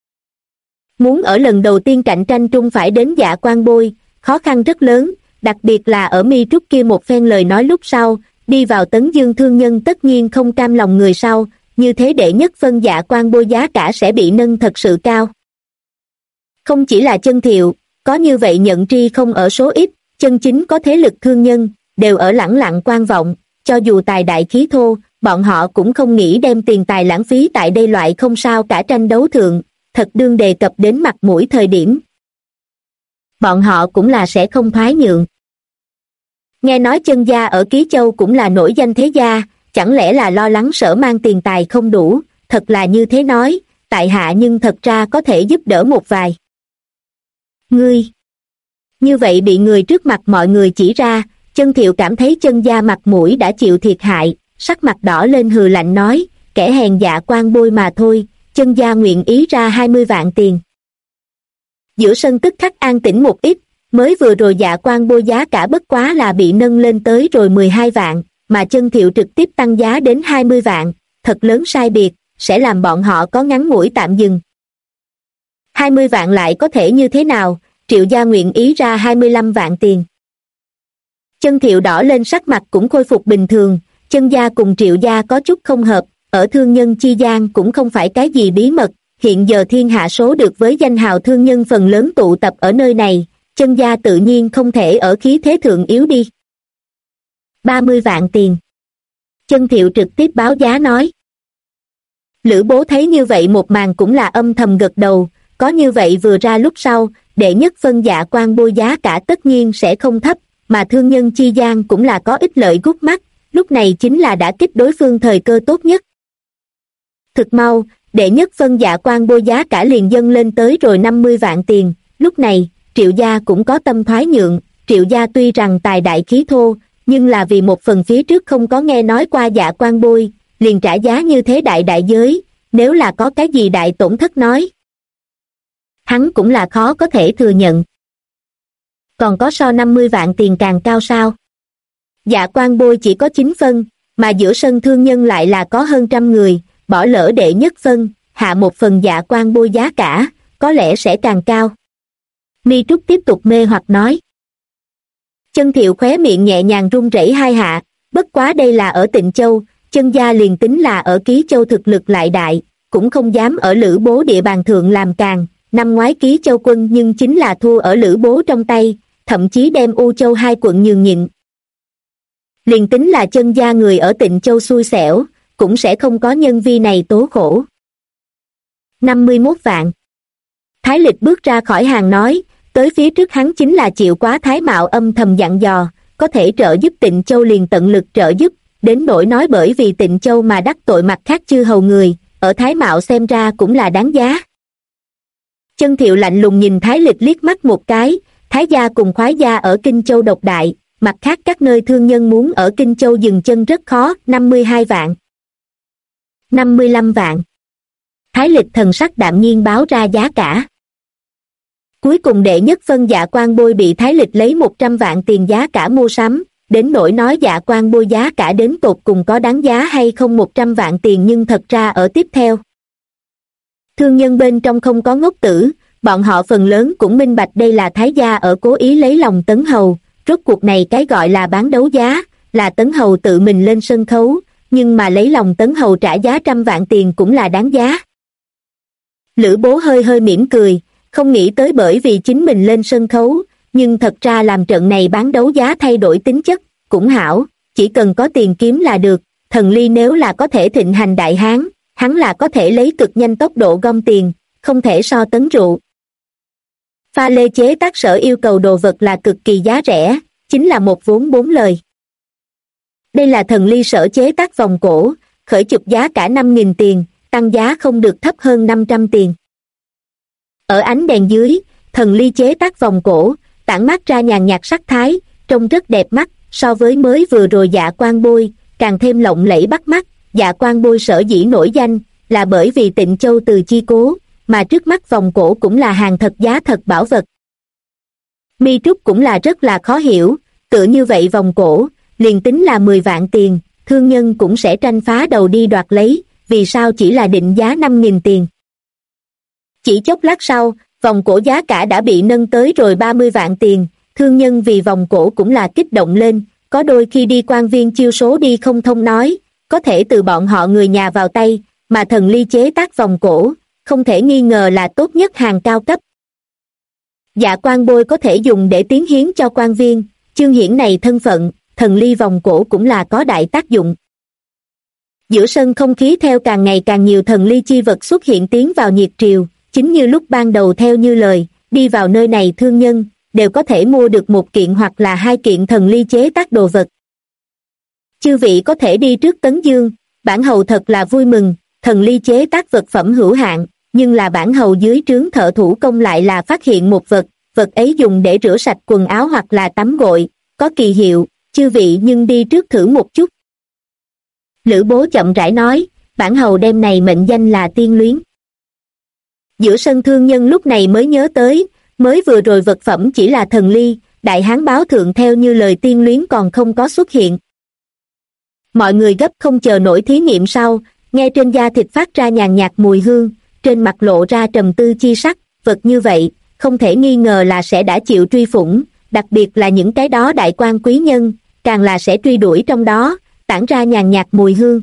Muốn ở lần đầu tiên cạnh tranh trung phải đến dạ quang bôi, khó khăn rất lớn, đặc biệt là ở Mi Trúc kia một phen lời nói lúc sau, đi vào Tấn Dương thương nhân tất nhiên không cam lòng người sau, như thế đệ nhất phân dạ quang bôi giá cả sẽ bị nâng thật sự cao. Không chỉ là Chân Thiệu, có như vậy nhận tri không ở số ít, chân chính có thế lực thương nhân, đều ở lẳng lặng quan vọng, cho dù tài đại khí thô, bọn họ cũng không nghĩ đem tiền tài lãng phí tại đây loại không sao cả tranh đấu thượng, thật đương đề cập đến mặt mũi thời điểm. Bọn họ cũng là sẽ không thoái nhượng. Nghe nói Chân gia ở Ký Châu cũng là nổi danh thế gia, chẳng lẽ là lo lắng Sở Mang tiền tài không đủ, thật là như thế nói, tại hạ nhưng thật ra có thể giúp đỡ một vài. Ngươi! Như vậy bị người trước mặt mọi người chỉ ra, Chân Thiệu cảm thấy Chân gia mặt mũi đã chịu thiệt hại, sắc mặt đỏ lên hừ lạnh nói, kẻ hèn dạ quang bôi mà thôi, Chân gia nguyện ý ra 20 vạn tiền. Giữa sân tức khắc an tĩnh một ít, mới vừa rồi dạ quang bôi giá cả bất quá là bị nâng lên tới rồi 12 vạn, mà Chân Thiệu trực tiếp tăng giá đến 20 vạn, thật lớn sai biệt, sẽ làm bọn họ có ngắn ngủi tạm dừng. 20 vạn lại có thể như thế nào, Triệu gia nguyện ý ra 25 vạn tiền. Chân Thiệu đỏ lên sắc mặt cũng khôi phục bình thường, Chân gia cùng Triệu gia có chút không hợp, ở thương nhân chi gian cũng không phải cái gì bí mật, hiện giờ thiên hạ số được với danh hào thương nhân phần lớn tụ tập ở nơi này, Chân gia tự nhiên không thể ở khí thế thượng yếu đi. 30 vạn tiền. Chân Thiệu trực tiếp báo giá nói. Lữ Bố thấy như vậy một màn cũng là âm thầm gật đầu, có như vậy vừa ra lúc sau, đệ nhất phân Dạ Quang Bôi giá cả tất nhiên sẽ không thấp, mà thương nhân chi gian cũng là có ích lợi gút mắt, lúc này chính là đã kích đối phương thời cơ tốt nhất. Thực mau, đệ nhất phân Dạ Quang Bôi giá cả liền dâng lên tới rồi 50 vạn tiền, lúc này, Triệu gia cũng có tâm thoái nhượng, Triệu gia tuy rằng tài đại khí thô, nhưng là vì một phần phía trước không có nghe nói qua Dạ Quang Bôi, liền trả giá như thế đại giới, nếu là có cái gì đại tổn thất nói. Hắn cũng là khó có thể thừa nhận. Còn có so 50 vạn tiền càng cao sao? Dạ Quang Bôi chỉ có 9 phân, mà giữa sân thương nhân lại là có hơn 100 người, bỏ lỡ đệ nhất phân, hạ một phần Dạ Quang Bôi giá cả, có lẽ sẽ càng cao. Mi Trúc tiếp tục mê hoặc nói. Chân Thiệu khóe miệng nhẹ nhàng run rẩy hai hạ, bất quá đây là ở Tịnh Châu, Chân gia liền tính là ở Ký Châu thực lực lại đại, cũng không dám ở Lữ Bố địa bàn thượng làm càng, năm ngoái Ký Châu quân nhưng chính là thua ở Lữ Bố trong tay, thậm chí đem U Châu hai quận nhường nhịn. Liền tính là Chân gia người ở Tịnh Châu xui xẻo, cũng sẽ không có nhân vi này tố khổ. 51 vạn. Thái Lịch bước ra khỏi hàng nói, tới phía trước hắn chính là chịu quá Thái Mạo âm thầm dặn dò, có thể trợ giúp Tịnh Châu liền tận lực trợ giúp, đến nỗi nói bởi vì Tịnh Châu mà đắc tội mặt khác chư hầu người, ở Thái Mạo xem ra cũng là đáng giá. Chân Thiệu lạnh lùng nhìn Thái Lịch liếc mắt một cái, Thái gia cùng Khoái gia ở Kinh Châu độc đại, mặt khác các nơi thương nhân muốn ở Kinh Châu dừng chân rất khó, 52 vạn. 55 vạn. Thái Lịch thần sắc đạm nhiên báo ra giá cả. Cuối cùng đệ nhất phân Dạ Quang Bôi bị Thái Lịch lấy 100 vạn tiền giá cả mua sắm, đến nỗi nói Dạ Quang Bôi giá cả đến tột cùng có đáng giá hay không 100 vạn tiền nhưng thật ra ở tiếp theo. Thương nhân bên trong không có ngốc tử, bọn họ phần lớn cũng minh bạch đây là Thái gia ở cố ý lấy lòng Tấn Hầu, rốt cuộc này cái gọi là bán đấu giá, là Tấn Hầu tự mình lên sân khấu, nhưng mà lấy lòng Tấn Hầu trả giá 100 vạn tiền cũng là đáng giá. Lữ Bố hơi hơi mỉm cười, không nghĩ tới bởi vì chính mình lên sân khấu, nhưng thật ra làm trận này bán đấu giá thay đổi tính chất, cũng hảo, chỉ cần có tiền kiếm là được, Thần Ly nếu là có thể thịnh hành đại hán, hắn là có thể lấy cực nhanh tốc độ gom tiền, không thể so Tấn Rượu. Pha lê chế tác sở yêu cầu đồ vật là cực kỳ giá rẻ, chính là một vốn 4 lời. Đây là Thần Ly sở chế tác vòng cổ, khởi chụp giá cả 5.000 tiền, tăng giá không được thấp hơn 500 tiền. Ở ánh đèn dưới, Thần Ly chế tác vòng cổ, tản mát ra nhàn nhạt sắc thái, trông rất đẹp mắt, so với mới vừa rồi Dạ Quang Bôi, càng thêm lộng lẫy bắt mắt. Dạ Quang Bôi sở dĩ nổi danh, là bởi vì Tịnh Châu từ chi cố, mà trước mắt vòng cổ cũng là hàng thật giá thật bảo vật. Mi Trúc cũng là rất là khó hiểu, tựa như vậy vòng cổ, liền tính là 10 vạn tiền, thương nhân cũng sẽ tranh phá đầu đi đoạt lấy, vì sao chỉ là định giá 5.000 tiền. Chỉ chốc lát sau, vòng cổ giá cả đã bị nâng tới rồi 30 vạn tiền, thương nhân vì vòng cổ cũng là kích động lên, có đôi khi đi quan viên chiêu số đi không thông nói, có thể từ bọn họ người nhà vào tay, mà Thần Ly chế tác vòng cổ, không thể nghi ngờ là tốt nhất hàng cao cấp. Dạ Quang Bôi có thể dùng để tiến hiến cho quan viên, chương hiển này thân phận, Thần Ly vòng cổ cũng là có đại tác dụng. Giữa sân không khí theo càng ngày càng nhiều Thần Ly chi vật xuất hiện tiến vào nhiệt triều, chính như lúc ban đầu theo như lời, đi vào nơi này thương nhân, đều có thể mua được một kiện hoặc là 2 kiện Thần Ly chế tác đồ vật. Chư vị có thể đi trước Tấn Dương, bản hầu thật là vui mừng, Thần Ly chế tác vật phẩm hữu hạn, nhưng là bản hầu dưới trướng thợ thủ công lại là phát hiện một vật, vật ấy dùng để rửa sạch quần áo hoặc là tắm gội, có kỳ hiệu, chư vị nhưng đi trước thử một chút. Lữ Bố chậm rãi nói, bản hầu đem này mệnh danh là Tiên Luyến. Giữa sân thương nhân lúc này mới nhớ tới, mới vừa rồi vật phẩm chỉ là Thần Ly, đại hán báo thượng theo như lời Tiên Luyến còn không có xuất hiện. Mọi người gấp không chờ nổi thí nghiệm sau, nghe trên da thịt phát ra nhàn nhạt mùi hương, trên mặt lộ ra trầm tư chi sắc, vật như vậy, không thể nghi ngờ là sẽ đã chịu truy phủng, đặc biệt là những cái đó đại quan quý nhân, càng là sẽ truy đuổi trong đó, tản ra nhàn nhạt mùi hương.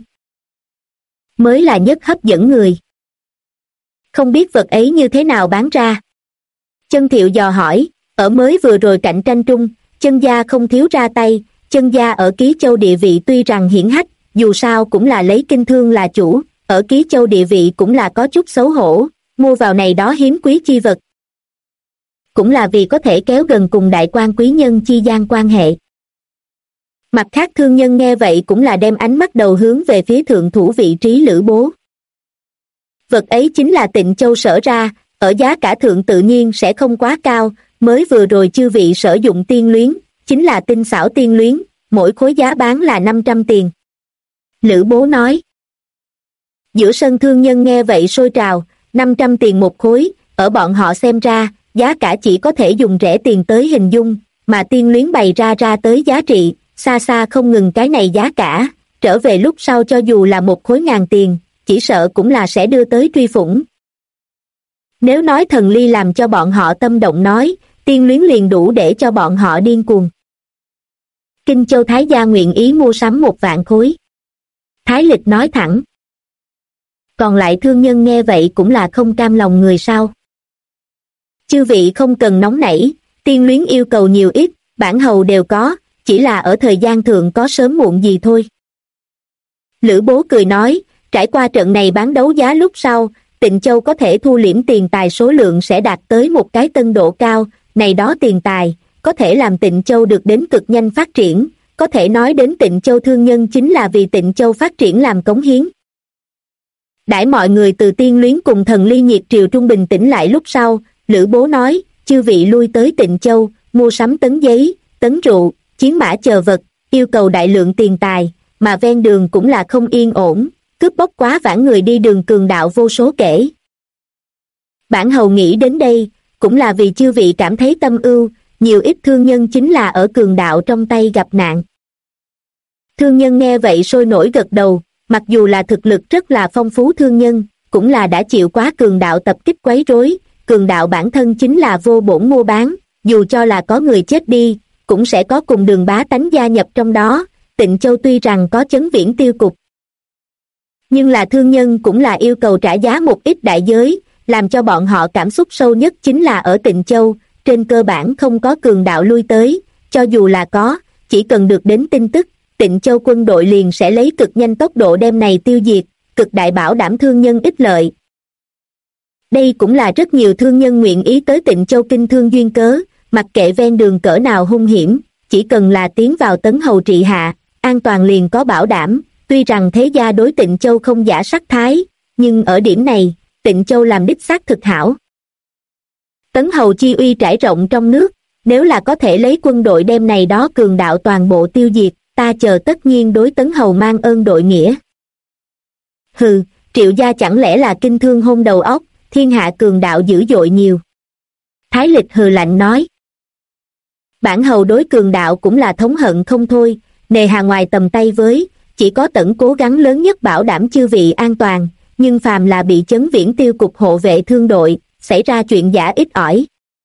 Mới là nhất hấp dẫn người. Không biết vật ấy như thế nào bán ra. Chân Thiệu dò hỏi, ở mới vừa rồi cạnh tranh trung, Chân gia không thiếu ra tay, Chân gia ở Ký Châu địa vị tuy rằng hiển hách, dù sao cũng là lấy kinh thương là chủ, ở Ký Châu địa vị cũng là có chút xấu hổ, mua vào này đó hiếm quý chi vật. Cũng là vì có thể kéo gần cùng đại quan quý nhân chi gian quan hệ. Mặt khác thương nhân nghe vậy cũng là đem ánh mắt đầu hướng về phía thượng thủ vị trí Lữ Bố. Vật ấy chính là Tịnh Châu sở ra, ở giá cả thượng tự nhiên sẽ không quá cao, mới vừa rồi chư vị sử dụng tiên luyến, chính là tinh xảo tiên luyến, mỗi khối giá bán là 500 tiền. Lữ Bố nói. Giữa sân thương nhân nghe vậy sôi trào, 500 tiền một khối, ở bọn họ xem ra, giá cả chỉ có thể dùng rẻ tiền tới hình dung, mà tiên luyến bày ra tới giá trị, xa xa không ngừng cái này giá cả, trở về lúc sau cho dù là một khối ngàn tiền, chỉ sợ cũng là sẽ đưa tới truy phủng. Nếu nói thần ly làm cho bọn họ tâm động nói, tiên luyến liền đủ để cho bọn họ điên cuồng. Kinh Châu Thái gia nguyện ý mua sắm 1.000 khối. Thái Lịch nói thẳng. Còn lại thương nhân nghe vậy cũng là không cam lòng người sao. Chư vị không cần nóng nảy, tiên luyến yêu cầu nhiều ít, bản hầu đều có, chỉ là ở thời gian thượng có sớm muộn gì thôi. Lữ Bố cười nói, trải qua trận này bán đấu giá lúc sau, Tịnh Châu có thể thu liễm tiền tài số lượng sẽ đạt tới một cái tân độ cao, này đó tiền tài, có thể làm Tịnh Châu được đến cực nhanh phát triển, có thể nói đến Tịnh Châu thương nhân chính là vì Tịnh Châu phát triển làm cống hiến. Đãi mọi người từ tiên luyến cùng thần ly nhiệt triều trung bình tĩnh lại lúc sau, Lữ Bố nói, chư vị lui tới Tịnh Châu, mua sắm tấn giấy, tấn rượu, chiến mã chờ vật, yêu cầu đại lượng tiền tài, mà ven đường cũng là không yên ổn, cướp bóc quá vãng người đi đường cường đạo vô số kể. Bản hầu nghĩ đến đây, cũng là vì chư vị cảm thấy tâm ưu, nhiều ít thương nhân chính là ở cường đạo trong tay gặp nạn. Thương nhân nghe vậy sôi nổi gật đầu, mặc dù là thực lực rất là phong phú thương nhân, cũng là đã chịu quá cường đạo tập kích quấy rối, cường đạo bản thân chính là vô bổn mua bán, dù cho là có người chết đi, cũng sẽ có cùng đường bá tánh gia nhập trong đó. Tịnh Châu tuy rằng có chấn viễn tiêu cục, nhưng là thương nhân cũng là yêu cầu trả giá một ít đại giới, làm cho bọn họ cảm xúc sâu nhất chính là ở Tịnh Châu, trên cơ bản không có cường đạo lui tới, cho dù là có, chỉ cần được đến tin tức, Tịnh Châu quân đội liền sẽ lấy cực nhanh tốc độ đem này tiêu diệt, cực đại bảo đảm thương nhân ích lợi. Đây cũng là rất nhiều thương nhân nguyện ý tới Tịnh Châu kinh thương duyên cớ, mặc kệ ven đường cỡ nào hung hiểm, chỉ cần là tiến vào tấn hầu trị hạ, an toàn liền có bảo đảm. Tuy rằng thế gia đối Tịnh Châu không giả sắc thái, nhưng ở điểm này, Tịnh Châu làm đích xác thực hảo. Tấn hầu chi uy trải rộng trong nước, nếu là có thể lấy quân đội đem này đó cường đạo toàn bộ tiêu diệt, ta chờ tất nhiên đối Tấn hầu mang ơn đội nghĩa. Hừ, Triệu gia chẳng lẽ là kinh thương hôn đầu óc, thiên hạ cường đạo dữ dội nhiều. Thái Lịch hừ lạnh nói. Bản hầu đối cường đạo cũng là thống hận không thôi, nề hà ngoài tầm tay với, chỉ có Tẩn cố gắng lớn nhất bảo đảm chư vị an toàn, nhưng phàm là bị chấn viễn tiêu cục hộ vệ thương đội, xảy ra chuyện giả ít ỏi.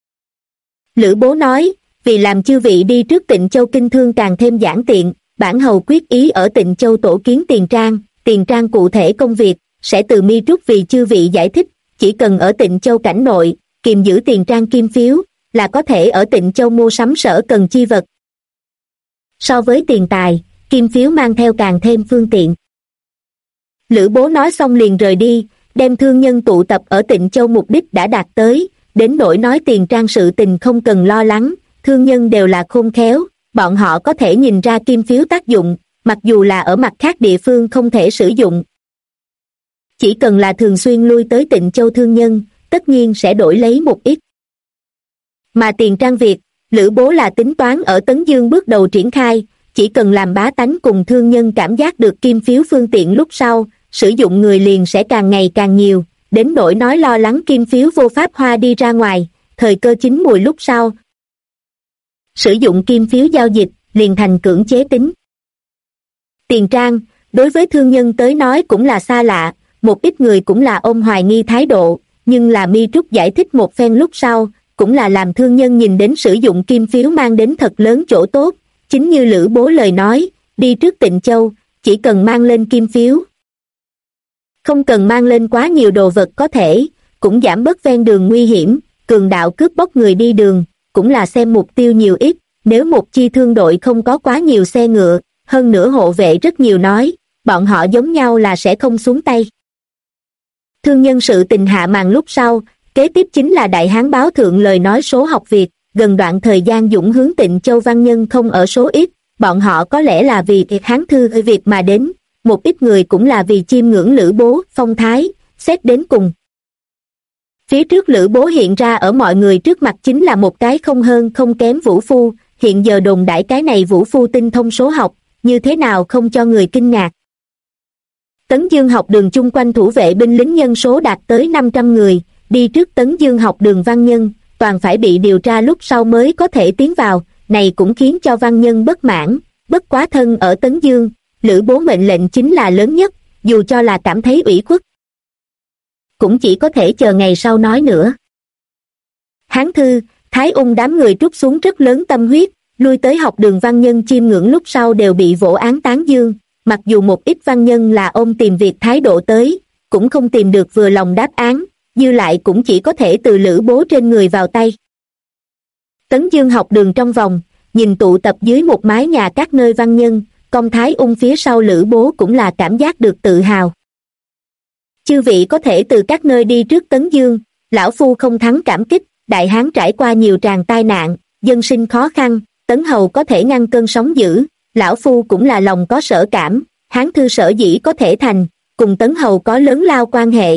Lữ Bố nói, vì làm chư vị đi trước Tịnh Châu kinh thương càng thêm giản tiện, bản hầu quyết ý ở Tịnh Châu tổ kiến tiền trang cụ thể công việc, sẽ từ mi trúc vì chư vị giải thích, chỉ cần ở Tịnh Châu cảnh nội, kiềm giữ tiền trang kim phiếu, là có thể ở Tịnh Châu mua sắm sở cần chi vật. So với tiền tài, kim phiếu mang theo càng thêm phương tiện. Lữ Bố nói xong liền rời đi, đem thương nhân tụ tập ở Tịnh Châu mục đích đã đạt tới, đến nỗi nói tiền trang sự tình không cần lo lắng, thương nhân đều là khôn khéo, bọn họ có thể nhìn ra kim phiếu tác dụng, mặc dù là ở mặt khác địa phương không thể sử dụng. Chỉ cần là thường xuyên lui tới Tịnh Châu thương nhân, tất nhiên sẽ đổi lấy một ít. Mà tiền trang việc, Lữ Bố là tính toán ở Tấn Dương bước đầu triển khai, chỉ cần làm bá tánh cùng thương nhân cảm giác được kim phiếu phương tiện lúc sau, sử dụng người liền sẽ càng ngày càng nhiều, đến nỗi nói lo lắng kim phiếu vô pháp hoa đi ra ngoài, thời cơ chín mùi lúc sau. Sử dụng kim phiếu giao dịch, liền thành cưỡng chế tính. Tiền Trang, đối với thương nhân tới nói cũng là xa lạ, một ít người cũng là ôm hoài nghi thái độ, nhưng là Mi Trúc giải thích một phen lúc sau, cũng là làm thương nhân nhìn đến sử dụng kim phiếu mang đến thật lớn chỗ tốt, chính như Lữ Bố lời nói, đi trước Tịnh Châu, chỉ cần mang lên kim phiếu. Không cần mang lên quá nhiều đồ vật có thể, cũng giảm bớt ven đường nguy hiểm, cường đạo cướp bóc người đi đường, cũng là xem mục tiêu nhiều ít, nếu một chi thương đội không có quá nhiều xe ngựa, hơn nữa hộ vệ rất nhiều nói, bọn họ giống nhau là sẽ không xuống tay. Thương nhân sự tình hạ màn lúc sau, kế tiếp chính là Đại Hán báo thượng lời nói số học việc, gần đoạn thời gian dũng hướng Tịnh Châu văn nhân không ở số ít, bọn họ có lẽ là vì Hán thư việc mà đến, một ít người cũng là vì chiêm ngưỡng Lữ Bố, phong thái, xét đến cùng. Phía trước Lữ Bố hiện ra ở mọi người trước mặt chính là một cái không hơn không kém vũ phu, hiện giờ đồn đãi cái này vũ phu tinh thông số học, như thế nào không cho người kinh ngạc. Tấn Dương học đường chung quanh thủ vệ binh lính nhân số đạt tới 500 người, đi trước Tấn Dương học đường văn nhân, toàn phải bị điều tra lúc sau mới có thể tiến vào, này cũng khiến cho văn nhân bất mãn, bất quá thân ở Tấn Dương, Lữ Bố mệnh lệnh chính là lớn nhất, dù cho là cảm thấy ủy khuất. Cũng chỉ có thể chờ ngày sau nói nữa. Hán thư, Thái Ung đám người trút xuống rất lớn tâm huyết, lui tới học đường văn nhân chiêm ngưỡng lúc sau đều bị vỗ án tán dương, mặc dù một ít văn nhân là ôm tìm việc thái độ tới, cũng không tìm được vừa lòng đáp án, dư lại cũng chỉ có thể từ Lữ Bố trên người vào tay. Tấn Dương học đường trong vòng, nhìn tụ tập dưới một mái nhà các nơi văn nhân, công Thái Ung phía sau Lữ Bố cũng là cảm giác được tự hào. Chư vị có thể từ các nơi đi trước Tấn Dương, lão phu không thắng cảm kích, Đại Hán trải qua nhiều tràng tai nạn, dân sinh khó khăn, Tấn Hầu có thể ngăn cơn sóng dữ, lão phu cũng là lòng có sở cảm, Hán thư sở dĩ có thể thành, cùng Tấn Hầu có lớn lao quan hệ.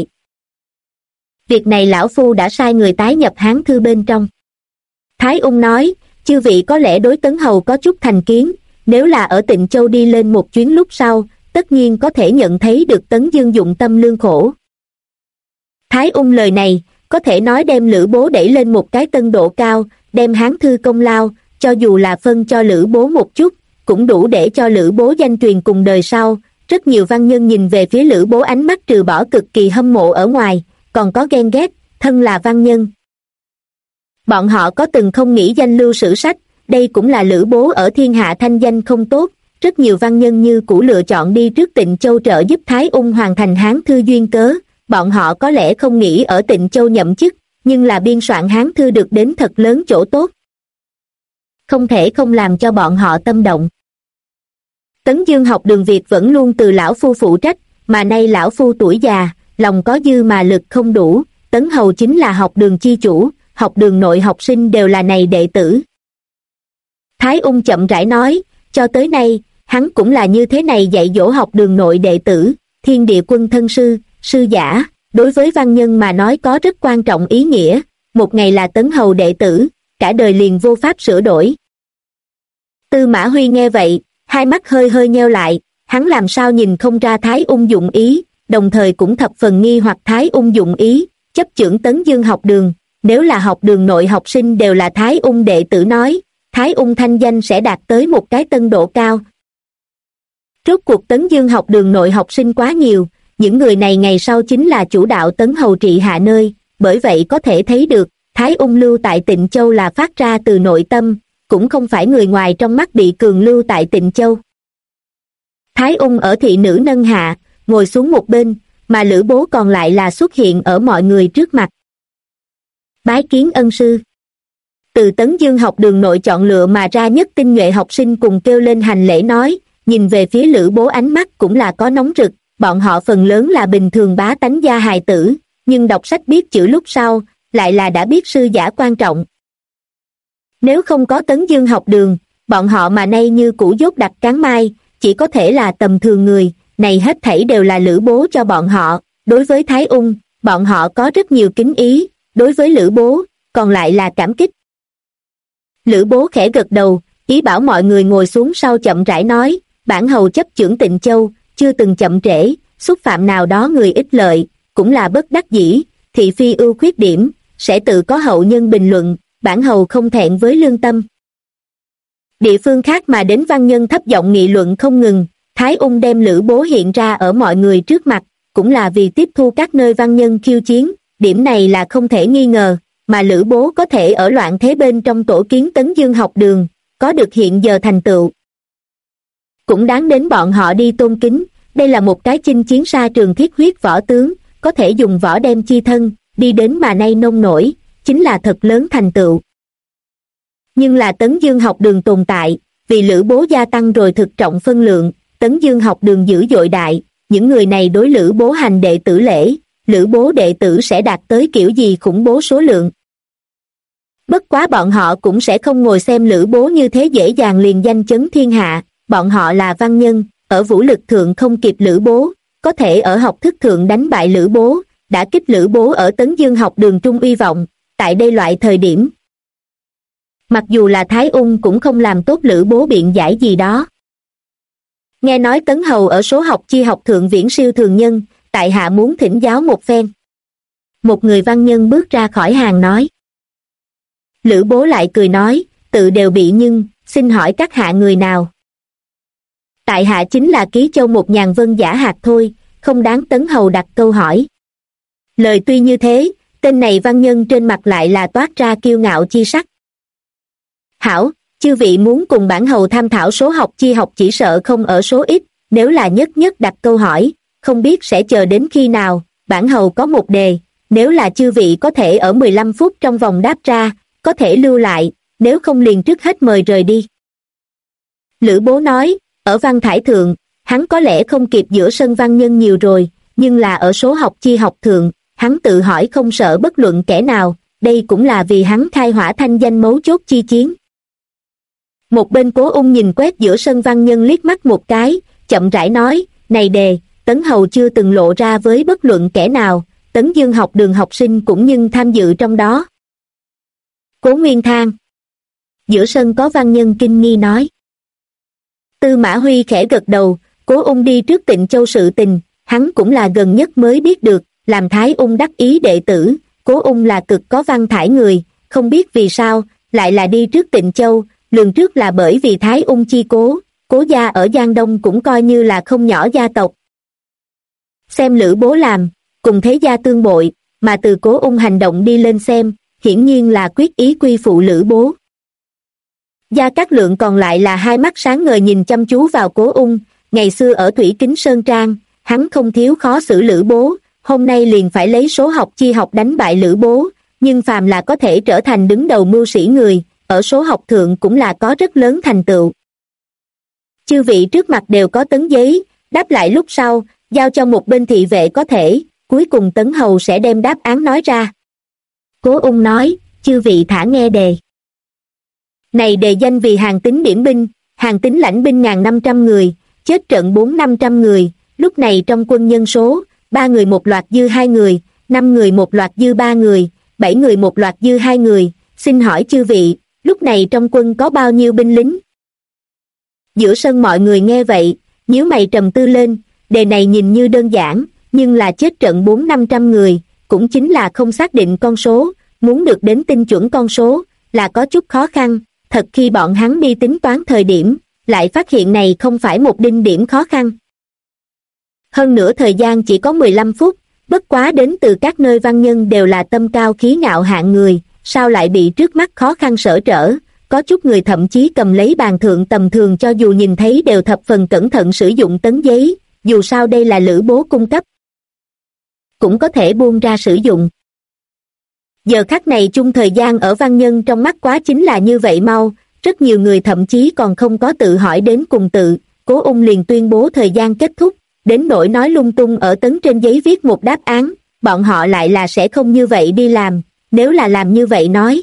Việc này lão phu đã sai người tái nhập Hán thư bên trong. Thái Ung nói, chư vị có lẽ đối Tấn Hầu có chút thành kiến, nếu là ở Tịnh Châu đi lên một chuyến lúc sau, tất nhiên có thể nhận thấy được Tấn Dương dụng tâm lương khổ. Thái Ung lời này, có thể nói đem Lữ Bố đẩy lên một cái tân độ cao, đem Hán thư công lao, cho dù là phân cho Lữ Bố một chút, cũng đủ để cho Lữ Bố danh truyền cùng đời sau. Rất nhiều văn nhân nhìn về phía Lữ Bố ánh mắt trừ bỏ cực kỳ hâm mộ ở ngoài, còn có ghen ghét, thân là văn nhân. Bọn họ có từng không nghĩ danh lưu sử sách, đây cũng là Lữ Bố ở thiên hạ thanh danh không tốt, rất nhiều văn nhân như cũ lựa chọn đi trước Tịnh Châu trợ giúp Thái Ung hoàn thành Hán thư duyên cớ, bọn họ có lẽ không nghĩ ở Tịnh Châu nhậm chức, nhưng là biên soạn Hán thư được đến thật lớn chỗ tốt. Không thể không làm cho bọn họ tâm động. Tấn Dương học đường việc vẫn luôn từ lão phu phụ trách, mà nay lão phu tuổi già, lòng có dư mà lực không đủ, Tấn Hầu chính là học đường chi chủ, học đường nội học sinh đều là này đệ tử. Thái Ung chậm rãi nói, cho tới nay, hắn cũng là như thế này dạy dỗ học đường nội đệ tử, Thiên Địa Quân thân sư, sư giả, đối với văn nhân mà nói có rất quan trọng ý nghĩa, một ngày là Tấn Hầu đệ tử, cả đời liền vô pháp sửa đổi. Tư Mã Huy nghe vậy, hai mắt hơi hơi nheo lại, hắn làm sao nhìn không ra Thái Ung dụng ý, đồng thời cũng thập phần nghi hoặc Thái Ung dụng ý, chấp chưởng Tấn Dương học đường, nếu là học đường nội học sinh đều là Thái Ung đệ tử nói, Thái Ung thanh danh sẽ đạt tới một cái tân độ cao. Rốt cuộc Tấn Dương học đường nội học sinh quá nhiều, những người này ngày sau chính là chủ đạo Tấn Hầu trị hạ nơi, bởi vậy có thể thấy được, Thái Ung lưu tại Tịnh Châu là phát ra từ nội tâm, cũng không phải người ngoài trong mắt bị cường lưu tại Tịnh Châu. Thái Ung ở thị nữ nâng hạ, ngồi xuống một bên, mà Lữ Bố còn lại là xuất hiện ở mọi người trước mặt. Bái kiến ân sư. Từ Tấn Dương học đường nội chọn lựa mà ra nhất tinh nhuệ học sinh cùng kêu lên hành lễ nói, nhìn về phía Lữ Bố ánh mắt cũng là có nóng rực, bọn họ phần lớn là bình thường bá tánh gia hài tử, nhưng đọc sách biết chữ lúc sau, lại là đã biết sư giả quan trọng. Nếu không có Tấn Dương học đường, bọn họ mà nay như củ dốt đặt cán mai, chỉ có thể là tầm thường người, này hết thảy đều là Lữ Bố cho bọn họ, đối với Thái Ung, bọn họ có rất nhiều kính ý, đối với Lữ Bố, còn lại là cảm kích. Lữ Bố khẽ gật đầu, ý bảo mọi người ngồi xuống sau chậm rãi nói, bản hầu chấp chưởng Tịnh Châu, chưa từng chậm trễ, xúc phạm nào đó người ích lợi, cũng là bất đắc dĩ, thị phi ưu khuyết điểm, sẽ tự có hậu nhân bình luận, bản hầu không thẹn với lương tâm. Địa phương khác mà đến văn nhân thấp giọng nghị luận không ngừng, Thái Ung đem Lữ Bố hiện ra ở mọi người trước mặt, cũng là vì tiếp thu các nơi văn nhân khiêu chiến, điểm này là không thể nghi ngờ, mà Lữ Bố có thể ở loạn thế bên trong tổ kiến Tấn Dương học đường, có được hiện giờ thành tựu. Cũng đáng đến bọn họ đi tôn kính, đây là một cái chinh chiến xa trường thiết huyết võ tướng, có thể dùng võ đem chi thân, đi đến mà nay nông nổi, chính là thật lớn thành tựu. Nhưng là Tấn Dương học đường tồn tại, vì Lữ Bố gia tăng rồi thực trọng phân lượng, Tấn Dương học đường dữ dội đại, những người này đối Lữ Bố hành đệ tử lễ, Lữ Bố đệ tử sẽ đạt tới kiểu gì khủng bố số lượng. Bất quá bọn họ cũng sẽ không ngồi xem Lữ Bố như thế dễ dàng liền danh chấn thiên hạ, bọn họ là văn nhân, ở vũ lực thượng không kịp Lữ Bố, có thể ở học thức thượng đánh bại Lữ Bố, đã kích Lữ Bố ở Tấn Dương học đường trung uy vọng, tại đây loại thời điểm. Mặc dù là Thái Ung cũng không làm tốt Lữ Bố biện giải gì đó. Nghe nói Tấn Hầu ở số học chi học thượng viễn siêu thường nhân, tại hạ muốn thỉnh giáo một phen. Một người văn nhân bước ra khỏi hàng nói. Lữ Bố lại cười nói, tự đều bị nhưng, xin hỏi các hạ người nào? Tại hạ chính là Ký Châu một nhàn vân giả hạt thôi, không đáng Tấn Hầu đặt câu hỏi. Lời tuy như thế, tên này văn nhân trên mặt lại là toát ra kiêu ngạo chi sắc. Hảo, chư vị muốn cùng bản hầu tham thảo số học chi học chỉ sợ không ở số ít, nếu là nhất nhất đặt câu hỏi, không biết sẽ chờ đến khi nào, bản hầu có một đề, nếu là chư vị có thể ở 15 phút trong vòng đáp ra, có thể lưu lại, nếu không liền trước hết mời rời đi. Lữ Bố nói, ở văn thải thượng, hắn có lẽ không kịp giữa sân văn nhân nhiều rồi, nhưng là ở số học chi học thượng, hắn tự hỏi không sợ bất luận kẻ nào, đây cũng là vì hắn khai hỏa thanh danh mấu chốt chi chiến. Một bên Cố Ung nhìn quét giữa sân văn nhân liếc mắt một cái, chậm rãi nói, này đề, Tấn Hầu chưa từng lộ ra với bất luận kẻ nào, Tấn Dương học đường học sinh cũng nhưng tham dự trong đó. Cố Nguyên Thang. Giữa sân có văn nhân kinh nghi nói. Tư Mã Huy khẽ gật đầu, Cố Ung đi trước Tịnh Châu sự tình, hắn cũng là gần nhất mới biết được, làm Thái Ung đắc ý đệ tử, Cố Ung là cực có văn thải người, không biết vì sao, lại là đi trước Tịnh Châu, lường trước là bởi vì Thái Ung chi Cố gia ở Giang Đông cũng coi như là không nhỏ gia tộc. Xem Lữ Bố làm, cùng thế gia tương bội, mà từ Cố Ung hành động đi lên xem, hiển nhiên là quyết ý quy phụ Lữ Bố. Gia Cát Lượng còn lại là hai mắt sáng ngời nhìn chăm chú vào Cố Ung, ngày xưa ở Thủy Kính Sơn Trang, hắn không thiếu khó xử Lữ Bố, hôm nay liền phải lấy số học chi học đánh bại Lữ Bố, nhưng phàm là có thể trở thành đứng đầu mưu sĩ người, ở số học thượng cũng là có rất lớn thành tựu. Chư vị trước mặt đều có tấn giấy, đáp lại lúc sau, giao cho một bên thị vệ có thể, cuối cùng Tấn Hầu sẽ đem đáp án nói ra. Cố Ung nói, chư vị thả nghe đề. Này đề danh vì Hàn Tín điểm binh, Hàn Tín lãnh binh 1.500 người, chết trận 400-500 người, lúc này trong quân nhân số, 3 người một loạt dư 2 người, 5 người một loạt dư 3 người, 7 người một loạt dư 2 người, xin hỏi chư vị, lúc này trong quân có bao nhiêu binh lính? Giữa sân mọi người nghe vậy, nhíu mày trầm tư lên, đề này nhìn như đơn giản, nhưng là chết trận 400-500 người, cũng chính là không xác định con số, muốn được đến tinh chuẩn con số, là có chút khó khăn, thật khi bọn hắn đi tính toán thời điểm, lại phát hiện này không phải một đinh điểm khó khăn. Hơn nữa thời gian chỉ có 15 phút, bất quá đến từ các nơi văn nhân đều là tâm cao khí ngạo hạng người, sao lại bị trước mắt khó khăn sở trở, có chút người thậm chí cầm lấy bàn thượng tầm thường cho dù nhìn thấy đều thập phần cẩn thận sử dụng tấn giấy, dù sao đây là Lữ Bố cung cấp. Cũng có thể buông ra sử dụng. Giờ khắc này chung thời gian ở văn nhân trong mắt quá chính là như vậy mau, rất nhiều người thậm chí còn không có tự hỏi đến cùng tự, Cố Ung liền tuyên bố thời gian kết thúc, đến nỗi nói lung tung ở tấn trên giấy viết một đáp án, bọn họ lại là sẽ không như vậy đi làm, nếu là làm như vậy nói.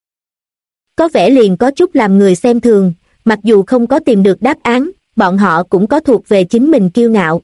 Có vẻ liền có chút làm người xem thường, mặc dù không có tìm được đáp án, bọn họ cũng có thuộc về chính mình kiêu ngạo.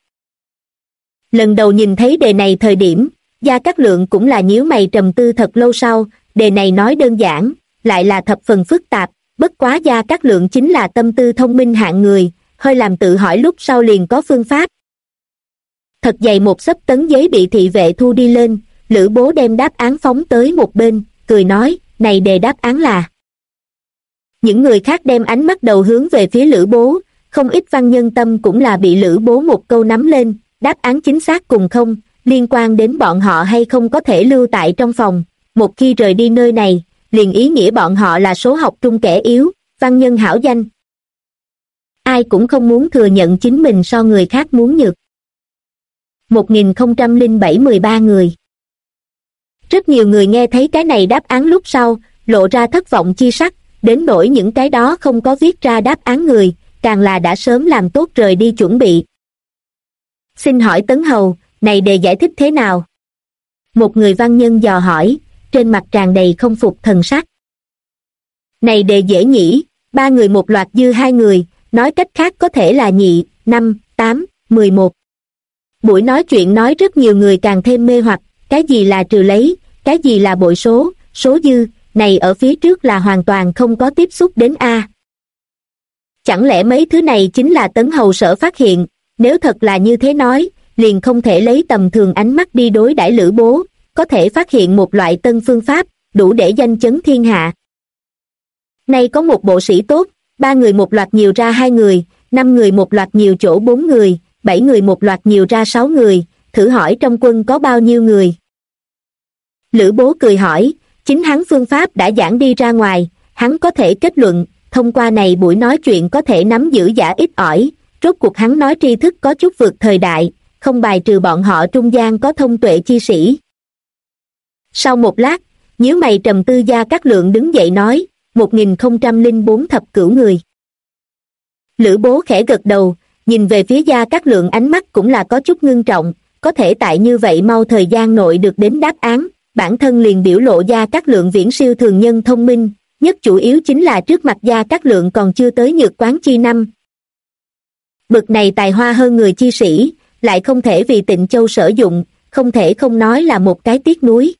Lần đầu nhìn thấy đề này thời điểm, Gia Cát Lượng cũng là nhíu mày trầm tư thật lâu sau, đề này nói đơn giản, lại là thập phần phức tạp, bất quá Gia Cát Lượng chính là tâm tư thông minh hạng người, hơi làm tự hỏi lúc sau liền có phương pháp. Thật dày một xấp tấn giấy bị thị vệ thu đi lên, Lữ Bố đem đáp án phóng tới một bên, cười nói, này đề đáp án là. Những người khác đem ánh mắt đầu hướng về phía Lữ Bố, không ít văn nhân tâm cũng là bị Lữ Bố một câu nắm lên, đáp án chính xác cùng không, liên quan đến bọn họ hay không có thể lưu tại trong phòng, một khi rời đi nơi này, liền ý nghĩa bọn họ là số học trung kẻ yếu, văn nhân hảo danh. Ai cũng không muốn thừa nhận chính mình so người khác muốn nhược. 1007 13 người. Rất nhiều người nghe thấy cái này đáp án lúc sau, lộ ra thất vọng chi sắc, đến nỗi những cái đó không có viết ra đáp án người, càng là đã sớm làm tốt rời đi chuẩn bị. Xin hỏi Tấn Hầu, này đề giải thích thế nào? Một người văn nhân dò hỏi, trên mặt tràn đầy không phục thần sắc. Này đề dễ nhỉ, 3 người một loạt dư 2 người, nói cách khác có thể là nhị, 5, 8, 11. Buổi nói chuyện nói rất nhiều người càng thêm mê hoặc, cái gì là trừ lấy, cái gì là bội số, số dư, này ở phía trước là hoàn toàn không có tiếp xúc đến A. Chẳng lẽ mấy thứ này chính là Tấn Hầu sở phát hiện, nếu thật là như thế nói, liền không thể lấy tầm thường ánh mắt đi đối đãi Lữ Bố, có thể phát hiện một loại tân phương pháp, đủ để danh chấn thiên hạ. Nay có một bộ sĩ tốt, 3 người một loạt nhiều ra 2 người, 5 người một loạt nhiều chỗ 4 người, 7 người một loạt nhiều ra 6 người, thử hỏi trong quân có bao nhiêu người? Lữ Bố cười hỏi, chính hắn phương pháp đã giảng đi ra ngoài, hắn có thể kết luận, thông qua này buổi nói chuyện có thể nắm giữ giả ít ỏi, rốt cuộc hắn nói tri thức có chút vượt thời đại, không bài trừ bọn họ trung gian có thông tuệ chi sĩ. Sau một lát, nhíu mày trầm tư Gia Cát Lượng đứng dậy nói, 1004 thập cửu người. Lữ Bố khẽ gật đầu, nhìn về phía Gia Cát Lượng ánh mắt cũng là có chút ngưng trọng, có thể tại như vậy mau thời gian nội được đến đáp án, bản thân liền biểu lộ Gia Cát Lượng viễn siêu thường nhân thông minh, nhất chủ yếu chính là trước mặt Gia Cát Lượng còn chưa tới nhược quán chi năm. Bực này tài hoa hơn người chi sĩ, lại không thể vì Tịnh Châu sử dụng, không thể không nói là một cái tiếc nuối.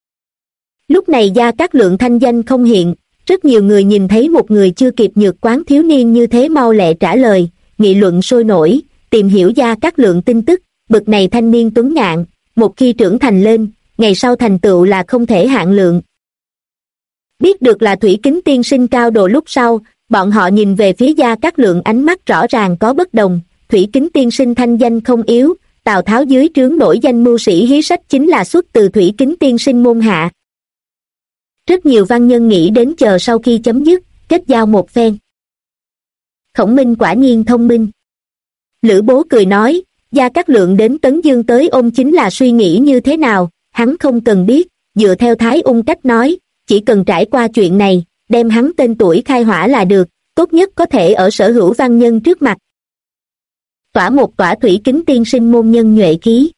Lúc này Gia Cát Lượng thanh danh không hiện, rất nhiều người nhìn thấy một người chưa kịp nhược quán thiếu niên như thế mau lẹ trả lời, nghị luận sôi nổi, tìm hiểu Gia Cát Lượng tin tức, bực này thanh niên tuấn ngạn, một khi trưởng thành lên, ngày sau thành tựu là không thể hạn lượng. Biết được là Thủy Kính tiên sinh cao độ lúc sau, bọn họ nhìn về phía Gia Cát Lượng ánh mắt rõ ràng có bất đồng, Thủy Kính tiên sinh thanh danh không yếu, Tào Tháo dưới trướng nổi danh mưu sĩ hí sách chính là xuất từ Thủy Kính tiên sinh môn hạ. Rất nhiều văn nhân nghĩ đến chờ sau khi chấm dứt, kết giao một phen. Khổng Minh quả nhiên thông minh. Lữ Bố cười nói, Gia Cát Lượng đến Tấn Dương tới ôm chính là suy nghĩ như thế nào, hắn không cần biết, dựa theo Thái Ung cách nói, chỉ cần trải qua chuyện này, đem hắn tên tuổi khai hỏa là được, tốt nhất có thể ở sở hữu văn nhân trước mặt. Tỏa một tỏa Thủy Kính tiên sinh môn nhân nhuệ khí.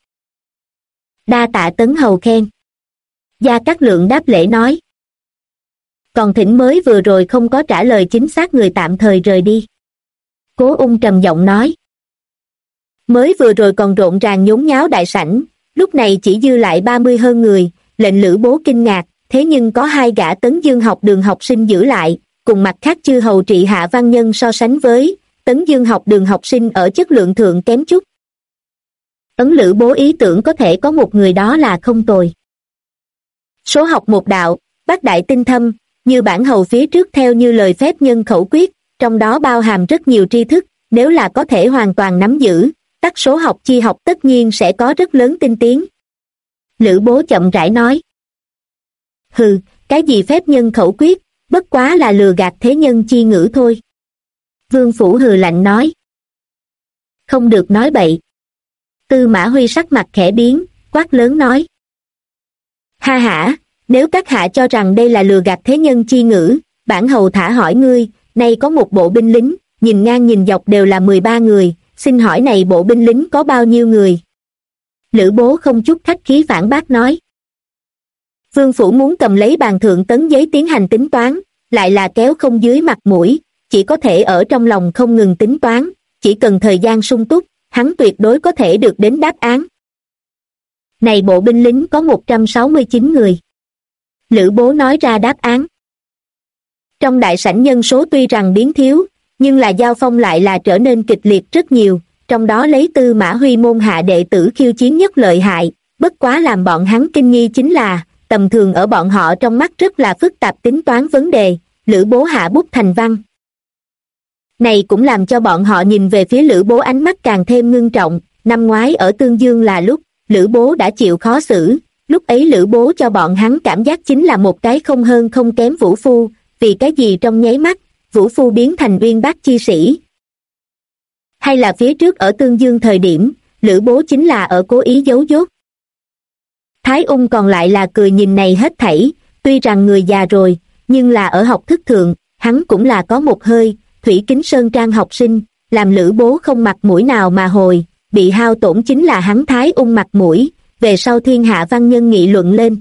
Đa tạ Tấn Hầu khen. Gia Cát Lượng đáp lễ nói. Còn thỉnh mới vừa rồi không có trả lời chính xác người tạm thời rời đi. Cố Ung trầm giọng nói. Mới vừa rồi còn rộn ràng nhốn nháo đại sảnh, lúc này chỉ dư lại 30 hơn người, lệnh Lữ Bố kinh ngạc, thế nhưng có 2 gã Tấn Dương học đường học sinh giữ lại, cùng mặt khác chư hầu trị hạ văn nhân so sánh với, Tấn Dương học đường học sinh ở chất lượng thượng kém chút. Ấn Lữ Bố ý tưởng có thể có một người đó là không tồi. Số học một đạo, bác đại tinh thâm, như bản hầu phía trước theo như lời phép nhân khẩu quyết, trong đó bao hàm rất nhiều tri thức, nếu là có thể hoàn toàn nắm giữ, tắc số học chi học tất nhiên sẽ có rất lớn tinh tiến. Lữ Bố chậm rãi nói. Hừ, cái gì phép nhân khẩu quyết, bất quá là lừa gạt thế nhân chi ngữ thôi. Vương Phủ hừ lạnh nói. Không được nói bậy. Tư Mã Huy sắc mặt khẽ biến, quát lớn nói. Ha hả, nếu các hạ cho rằng đây là lừa gạt thế nhân chi ngữ, bản hầu thả hỏi ngươi, nay có một bộ binh lính, nhìn ngang nhìn dọc đều là 13 người, xin hỏi này bộ binh lính có bao nhiêu người? Lữ Bố không chút khách khí phản bác nói. Vương Phủ muốn cầm lấy bàn thượng tấn giấy tiến hành tính toán, lại là kéo không dưới mặt mũi, chỉ có thể ở trong lòng không ngừng tính toán, chỉ cần thời gian sung túc, hắn tuyệt đối có thể được đến đáp án. Này bộ binh lính có 169 người. Lữ Bố nói ra đáp án. Trong đại sảnh nhân số tuy rằng biến thiếu, nhưng là giao phong lại là trở nên kịch liệt rất nhiều, trong đó lấy Tư Mã Huy môn hạ đệ tử khiêu chiến nhất lợi hại, bất quá làm bọn hắn kinh nghi chính là, tầm thường ở bọn họ trong mắt rất là phức tạp tính toán vấn đề, Lữ Bố hạ bút thành văn. Này cũng làm cho bọn họ nhìn về phía Lữ Bố ánh mắt càng thêm ngưng trọng. Năm ngoái ở Tương Dương là lúc Lữ Bố đã chịu khó xử, lúc ấy Lữ Bố cho bọn hắn cảm giác chính là một cái không hơn không kém vũ phu, vì cái gì trong nháy mắt vũ phu biến thành uyên bác chi sĩ. Hay là phía trước ở Tương Dương thời điểm, Lữ Bố chính là ở cố ý giấu dốt. Thái Ung còn lại là cười nhìn này hết thảy, tuy rằng người già rồi, nhưng là ở học thức thượng, hắn cũng là có một hơi. Thủy Kính Sơn Trang học sinh, làm Lữ Bố không mặt mũi nào mà hồi, bị hao tổn chính là hắn Thái Ung mặt mũi, về sau thiên hạ văn nhân nghị luận lên.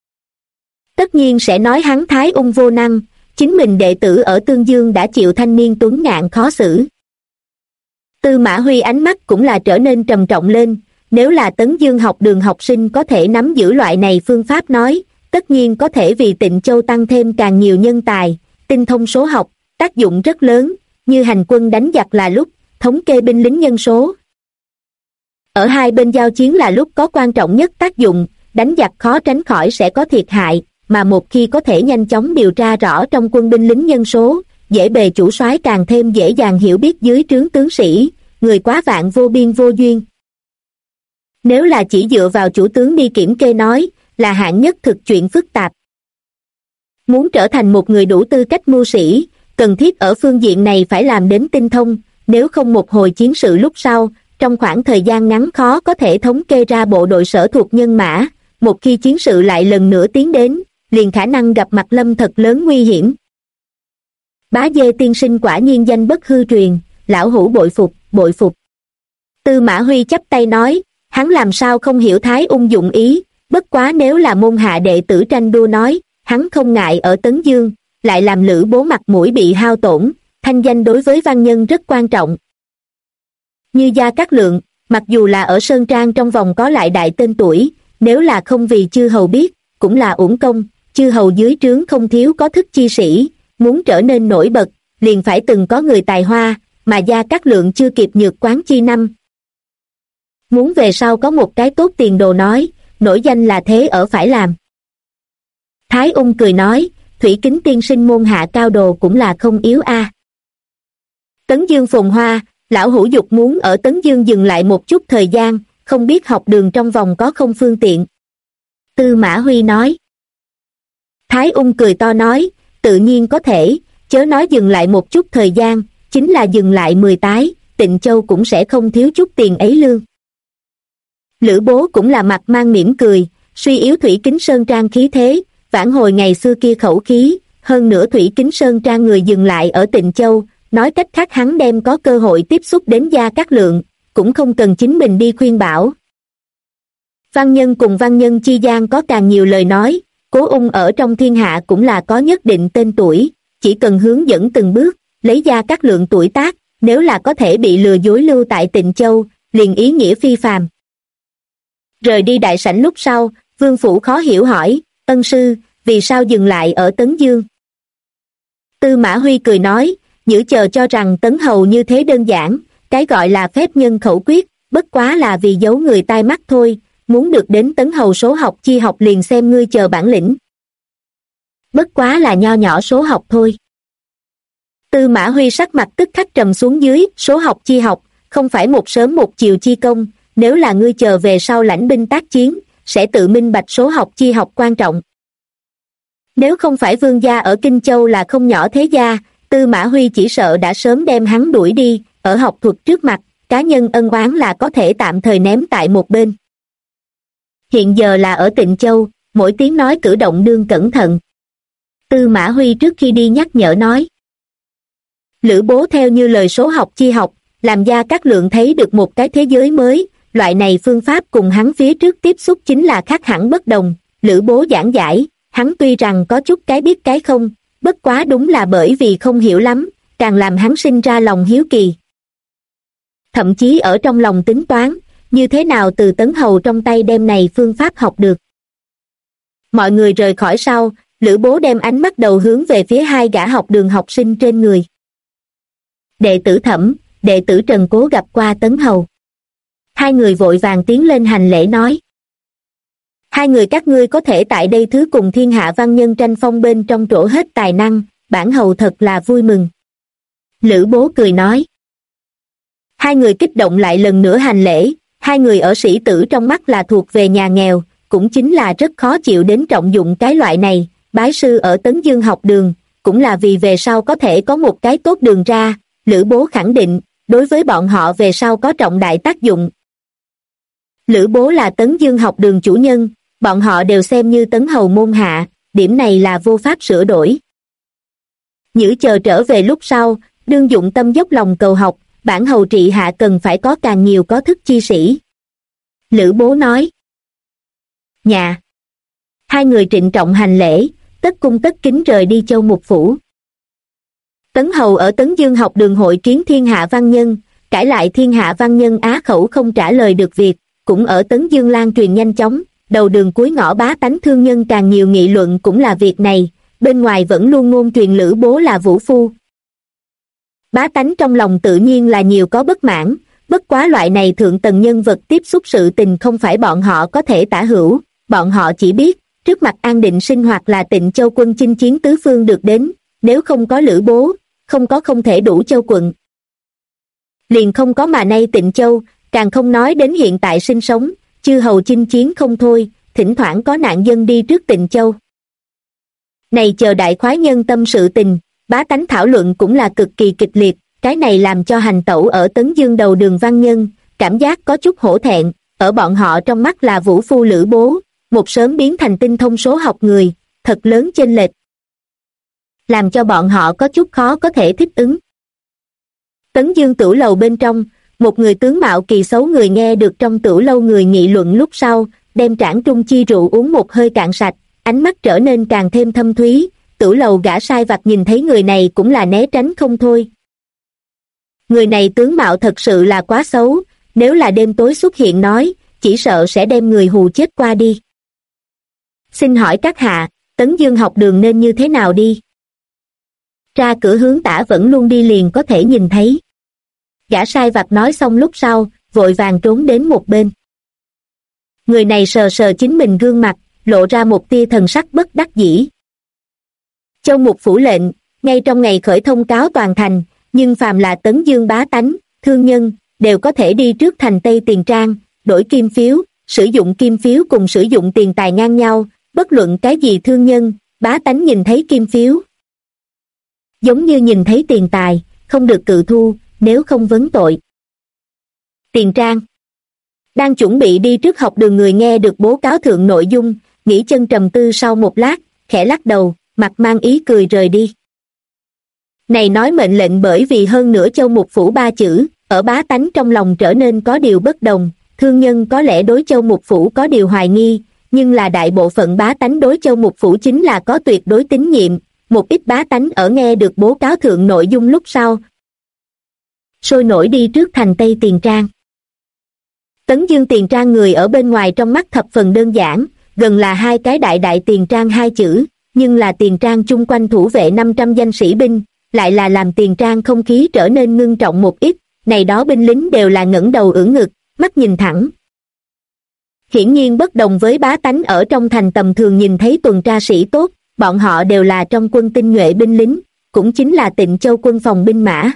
Tất nhiên sẽ nói hắn Thái Ung vô năng, chính mình đệ tử ở Tương Dương đã chịu thanh niên tuấn ngạn khó xử. Tư Mã Huy ánh mắt cũng là trở nên trầm trọng lên, nếu là Tấn Dương học đường học sinh có thể nắm giữ loại này phương pháp nói, tất nhiên có thể vì Tịnh Châu tăng thêm càng nhiều nhân tài, tinh thông số học, tác dụng rất lớn, như hành quân đánh giặc là lúc, thống kê binh lính nhân số. Ở hai bên giao chiến là lúc có quan trọng nhất tác dụng, đánh giặc khó tránh khỏi sẽ có thiệt hại, mà một khi có thể nhanh chóng điều tra rõ trong quân binh lính nhân số, dễ bề chủ soái càng thêm dễ dàng hiểu biết dưới trướng tướng sĩ, người quá vạn vô biên vô duyên. Nếu là chỉ dựa vào chủ tướng đi kiểm kê nói, là hạng nhất thực chuyện phức tạp. Muốn trở thành một người đủ tư cách mưu sĩ, cần thiết ở phương diện này phải làm đến tinh thông, nếu không một hồi chiến sự lúc sau, trong khoảng thời gian ngắn khó có thể thống kê ra bộ đội sở thuộc nhân mã, một khi chiến sự lại lần nữa tiến đến, liền khả năng gặp mặt lâm thật lớn nguy hiểm. Bá Dê tiên sinh quả nhiên danh bất hư truyền, lão hữu bội phục, bội phục. Tư Mã Huy chắp tay nói, hắn làm sao không hiểu Thái Ung dụng ý, bất quá nếu là môn hạ đệ tử tranh đua nói, hắn không ngại ở Tấn Dương, lại làm Lữ Bố mặt mũi bị hao tổn, thanh danh đối với văn nhân rất quan trọng. Như Gia Cát Lượng, mặc dù là ở Sơn Trang trong vòng có lại đại tên tuổi, nếu là không vì chư hầu biết, cũng là uổng công, chư hầu dưới trướng không thiếu có thức chi sĩ, muốn trở nên nổi bật, liền phải từng có người tài hoa, mà Gia Cát Lượng chưa kịp nhược quán chi năm. Muốn về sau có một cái tốt tiền đồ nói, nổi danh là thế ở phải làm. Thái Ung cười nói, Thủy Kính tiên sinh môn hạ cao đồ cũng là không yếu a. Tấn Dương phồn hoa, lão hữu dục muốn ở Tấn Dương dừng lại một chút thời gian, không biết học đường trong vòng có không phương tiện. Tư Mã Huy nói. Thái Ung cười to nói, tự nhiên có thể, chớ nói dừng lại một chút thời gian, chính là dừng lại 10 tái, Tịnh Châu cũng sẽ không thiếu chút tiền ấy lương. Lữ Bố cũng là mặt mang mỉm cười, suy yếu Thủy Kính Sơn Trang khí thế, vãn hồi ngày xưa kia khẩu khí, hơn nữa Thủy Kính Sơn Trang người dừng lại ở Tịnh Châu, nói cách khác hắn đem có cơ hội tiếp xúc đến Gia Cát Lượng, cũng không cần chính mình đi khuyên bảo. Văn nhân cùng văn nhân chi gian có càng nhiều lời nói, Cố Ung ở trong thiên hạ cũng là có nhất định tên tuổi, chỉ cần hướng dẫn từng bước, lấy Gia Cát Lượng tuổi tác, nếu là có thể bị lừa dối lưu tại Tịnh Châu, liền ý nghĩa phi phàm. Rời đi đại sảnh lúc sau, Vương Phủ khó hiểu hỏi, ân sư, vì sao dừng lại ở Tấn Dương? Tư Mã Huy cười nói, nhữ chờ cho rằng Tấn Hầu như thế đơn giản, cái gọi là phép nhân khẩu quyết, bất quá là vì giấu người tai mắt thôi, muốn được đến Tấn Hầu số học chi học liền xem ngươi chờ bản lĩnh. Bất quá là nho nhỏ số học thôi. Tư Mã Huy sắc mặt tức khắc trầm xuống dưới, số học chi học, không phải một sớm một chiều chi công, nếu là ngươi chờ về sau lãnh binh tác chiến, sẽ tự minh bạch số học chi học quan trọng. Nếu không phải vương gia ở Kinh Châu là không nhỏ thế gia, Tư Mã Huy chỉ sợ đã sớm đem hắn đuổi đi, ở học thuật trước mặt, cá nhân ân oán là có thể tạm thời ném tại một bên. Hiện giờ là ở Tịnh Châu, mỗi tiếng nói cử động đương cẩn thận. Tư Mã Huy trước khi đi nhắc nhở nói. Lữ Bố theo như lời số học chi học, làm Gia Cát Lượng thấy được một cái thế giới mới, loại này phương pháp cùng hắn phía trước tiếp xúc chính là khác hẳn bất đồng. Lữ Bố giảng giải, hắn tuy rằng có chút cái biết cái không, bất quá đúng là bởi vì không hiểu lắm, càng làm hắn sinh ra lòng hiếu kỳ. Thậm chí ở trong lòng tính toán, như thế nào từ Tấn Hầu trong tay đem này phương pháp học được. Mọi người rời khỏi sau, Lữ Bố đem ánh mắt đầu hướng về phía hai gã học đường học sinh trên người. Đệ tử Thẩm, đệ tử Trần Cố gặp qua Tấn Hầu. Hai người vội vàng tiến lên hành lễ nói. Hai người các ngươi có thể tại đây thứ cùng thiên hạ văn nhân tranh phong bên trong trổ hết tài năng, bản hầu thật là vui mừng. Lữ Bố cười nói. Hai người kích động lại lần nữa hành lễ, hai người ở sĩ tử trong mắt là thuộc về nhà nghèo, cũng chính là rất khó chịu đến trọng dụng cái loại này, bái sư ở Tấn Dương học đường, cũng là vì về sau có thể có một cái tốt đường ra, Lữ Bố khẳng định, đối với bọn họ về sau có trọng đại tác dụng. Lữ Bố là Tấn Dương học đường chủ nhân, bọn họ đều xem như Tấn hầu môn hạ, điểm này là vô pháp sửa đổi. Nhữ chờ trở về lúc sau, đương dụng tâm dốc lòng cầu học, bản hầu trị hạ cần phải có càng nhiều có thức chi sĩ. Lữ Bố nói. Nhà. Hai người trịnh trọng hành lễ, tất cung tất kính rời đi Châu Mục Phủ. Tấn hầu ở Tấn Dương học đường hội kiến thiên hạ văn nhân, cãi lại thiên hạ văn nhân á khẩu không trả lời được việc, cũng ở Tấn Dương lan truyền nhanh chóng, đầu đường cuối ngõ bá tánh thương nhân càng nhiều nghị luận cũng là việc này, bên ngoài vẫn luôn ngôn truyền Lữ Bố là vũ phu. Bá tánh trong lòng tự nhiên là nhiều có bất mãn, bất quá loại này thượng tầng nhân vật tiếp xúc sự tình không phải bọn họ có thể tả hữu, bọn họ chỉ biết, trước mặt an định sinh hoạt là Tịnh Châu quân chinh chiến tứ phương được đến, nếu không có Lữ Bố, không thể đủ Châu quận. Liền không có mà nay Tịnh Châu, càng không nói đến hiện tại sinh sống, chư hầu chinh chiến không thôi, thỉnh thoảng có nạn dân đi trước Tịnh Châu. Này chờ đại khoái nhân tâm sự tình, bá tánh thảo luận cũng là cực kỳ kịch liệt, cái này làm cho hành tẩu ở Tấn Dương đầu đường văn nhân, cảm giác có chút hổ thẹn, ở bọn họ trong mắt là vũ phu Lữ Bố, một sớm biến thành tinh thông số học người, thật lớn chênh lệch. Làm cho bọn họ có chút khó có thể thích ứng. Tấn Dương tửu lầu bên trong, một người tướng mạo kỳ xấu người nghe được trong tửu lâu người nghị luận lúc sau, đem trảng trung chi rượu uống một hơi cạn sạch, ánh mắt trở nên càng thêm thâm thúy, tửu lầu gã sai vặt nhìn thấy người này cũng là né tránh không thôi. Người này tướng mạo thật sự là quá xấu, nếu là đêm tối xuất hiện nói, chỉ sợ sẽ đem người hù chết qua đi. Xin hỏi các hạ, Tấn Dương học đường nên như thế nào đi? Ra cửa hướng tả vẫn luôn đi liền có thể nhìn thấy. Gã sai vặt nói xong lúc sau, vội vàng trốn đến một bên. Người này sờ sờ chính mình gương mặt, lộ ra một tia thần sắc bất đắc dĩ. Châu Mục Phủ lệnh, ngay trong ngày khởi thông cáo toàn thành, nhưng phàm là Tấn Dương bá tánh, thương nhân, đều có thể đi trước thành Tây Tiền Trang, đổi kim phiếu, sử dụng kim phiếu cùng sử dụng tiền tài ngang nhau, bất luận cái gì thương nhân, bá tánh nhìn thấy kim phiếu. Giống như nhìn thấy tiền tài, không được cự thu, nếu không vấn tội. Tiền Trang. Đang chuẩn bị đi trước học đường người nghe được bố cáo thượng nội dung, nghĩ chân trầm tư sau một lát, khẽ lắc đầu, mặt mang ý cười rời đi. Này nói mệnh lệnh bởi vì hơn nửa Châu Mục Phủ ba chữ, ở bá tánh trong lòng trở nên có điều bất đồng, thương nhân có lẽ đối Châu Mục Phủ có điều hoài nghi, nhưng là đại bộ phận bá tánh đối Châu Mục Phủ chính là có tuyệt đối tín nhiệm, một ít bá tánh ở nghe được bố cáo thượng nội dung lúc sau. Sôi nổi đi trước thành Tây Tiền Trang. Tấn Dương Tiền Trang người ở bên ngoài trong mắt thập phần đơn giản, gần là hai cái đại Tiền Trang hai chữ, nhưng là Tiền Trang chung quanh thủ vệ 500 danh sĩ binh, lại là làm Tiền Trang không khí trở nên ngưng trọng một ít, này đó binh lính đều là ngẩng đầu ưỡn ngực, mắt nhìn thẳng. Hiển nhiên bất đồng với bá tánh ở trong thành tầm thường nhìn thấy tuần tra sĩ tốt, bọn họ đều là trong quân tinh nhuệ binh lính, cũng chính là Tịnh Châu quân phòng binh mã.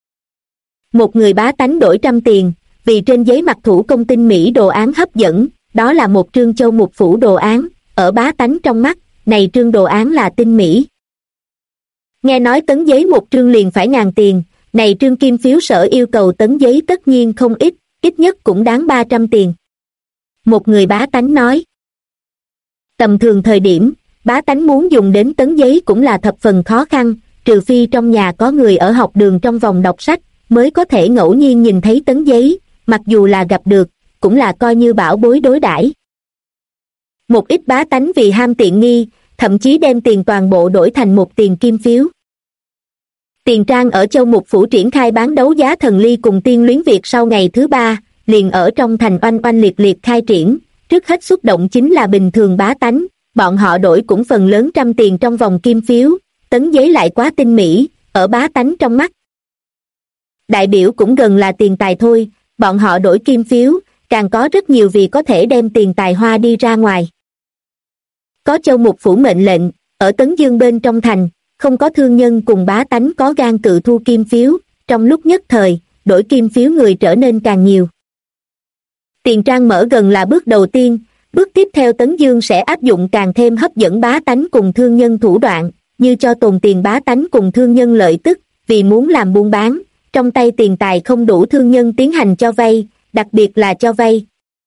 Một người bá tánh đổi 100 tiền, vì trên giấy mặt thủ công tinh mỹ đồ án hấp dẫn, đó là một trương Châu Mục Phủ đồ án, ở bá tánh trong mắt, này trương đồ án là tinh mỹ. Nghe nói tấn giấy một trương liền phải 1000 tiền, này trương kim phiếu sở yêu cầu tấn giấy tất nhiên không ít nhất cũng đáng 300 tiền. Một người bá tánh nói. Tầm thường thời điểm, bá tánh muốn dùng đến tấn giấy cũng là thập phần khó khăn, trừ phi trong nhà có người ở học đường trong vòng đọc sách, mới có thể ngẫu nhiên nhìn thấy tấn giấy, mặc dù là gặp được, cũng là coi như bảo bối đối đãi. Một ít bá tánh vì ham tiện nghi, thậm chí đem tiền toàn bộ đổi thành một tiền kim phiếu. Tiền Trang ở Châu Mục Phủ triển khai bán đấu giá thần ly cùng tiên luyến Việt sau ngày thứ 3, liền ở trong thành oanh oanh liệt liệt khai triển, trước hết xúc động chính là bình thường bá tánh, bọn họ đổi cũng phần lớn 100 tiền trong vòng kim phiếu, tấn giấy lại quá tinh mỹ, ở bá tánh trong mắt. Đại biểu cũng gần là tiền tài thôi, bọn họ đổi kim phiếu, càng có rất nhiều vì có thể đem tiền tài hoa đi ra ngoài. Có Châu Mục Phủ mệnh lệnh, ở Tấn Dương bên trong thành, không có thương nhân cùng bá tánh có gan cự thu kim phiếu, trong lúc nhất thời, đổi kim phiếu người trở nên càng nhiều. Tiền trang mở gần là bước đầu tiên, bước tiếp theo Tấn Dương sẽ áp dụng càng thêm hấp dẫn bá tánh cùng thương nhân thủ đoạn, như cho tồn tiền bá tánh cùng thương nhân lợi tức, vì muốn làm buôn bán, trong tay tiền tài không đủ thương nhân tiến hành cho vay, đặc biệt là cho vay.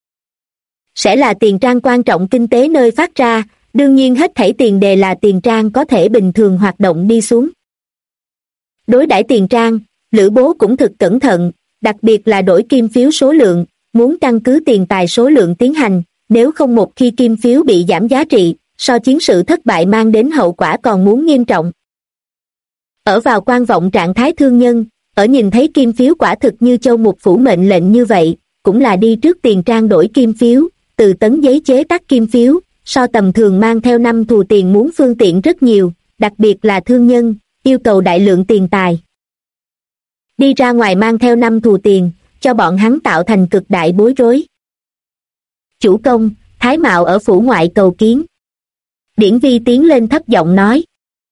Sẽ là tiền trang quan trọng kinh tế nơi phát ra, đương nhiên hết thảy tiền đề là tiền trang có thể bình thường hoạt động đi xuống. Đối đãi tiền trang, Lữ Bố cũng thực cẩn thận, đặc biệt là đổi kim phiếu số lượng, muốn căn cứ tiền tài số lượng tiến hành, nếu không một khi kim phiếu bị giảm giá trị, so chiến sự thất bại mang đến hậu quả còn muốn nghiêm trọng. Ở vào quan vọng trạng thái thương nhân, ở nhìn thấy kim phiếu quả thực như châu mục phủ mệnh lệnh như vậy, cũng là đi trước tiền trang đổi kim phiếu, từ tấn giấy chế tác kim phiếu, so tầm thường mang theo năm thù tiền muốn phương tiện rất nhiều, đặc biệt là thương nhân, yêu cầu đại lượng tiền tài. Đi ra ngoài mang theo năm thù tiền, cho bọn hắn tạo thành cực đại bối rối. Chủ công, Thái Mạo ở phủ ngoại cầu kiến. Điển Vi tiến lên thấp giọng nói.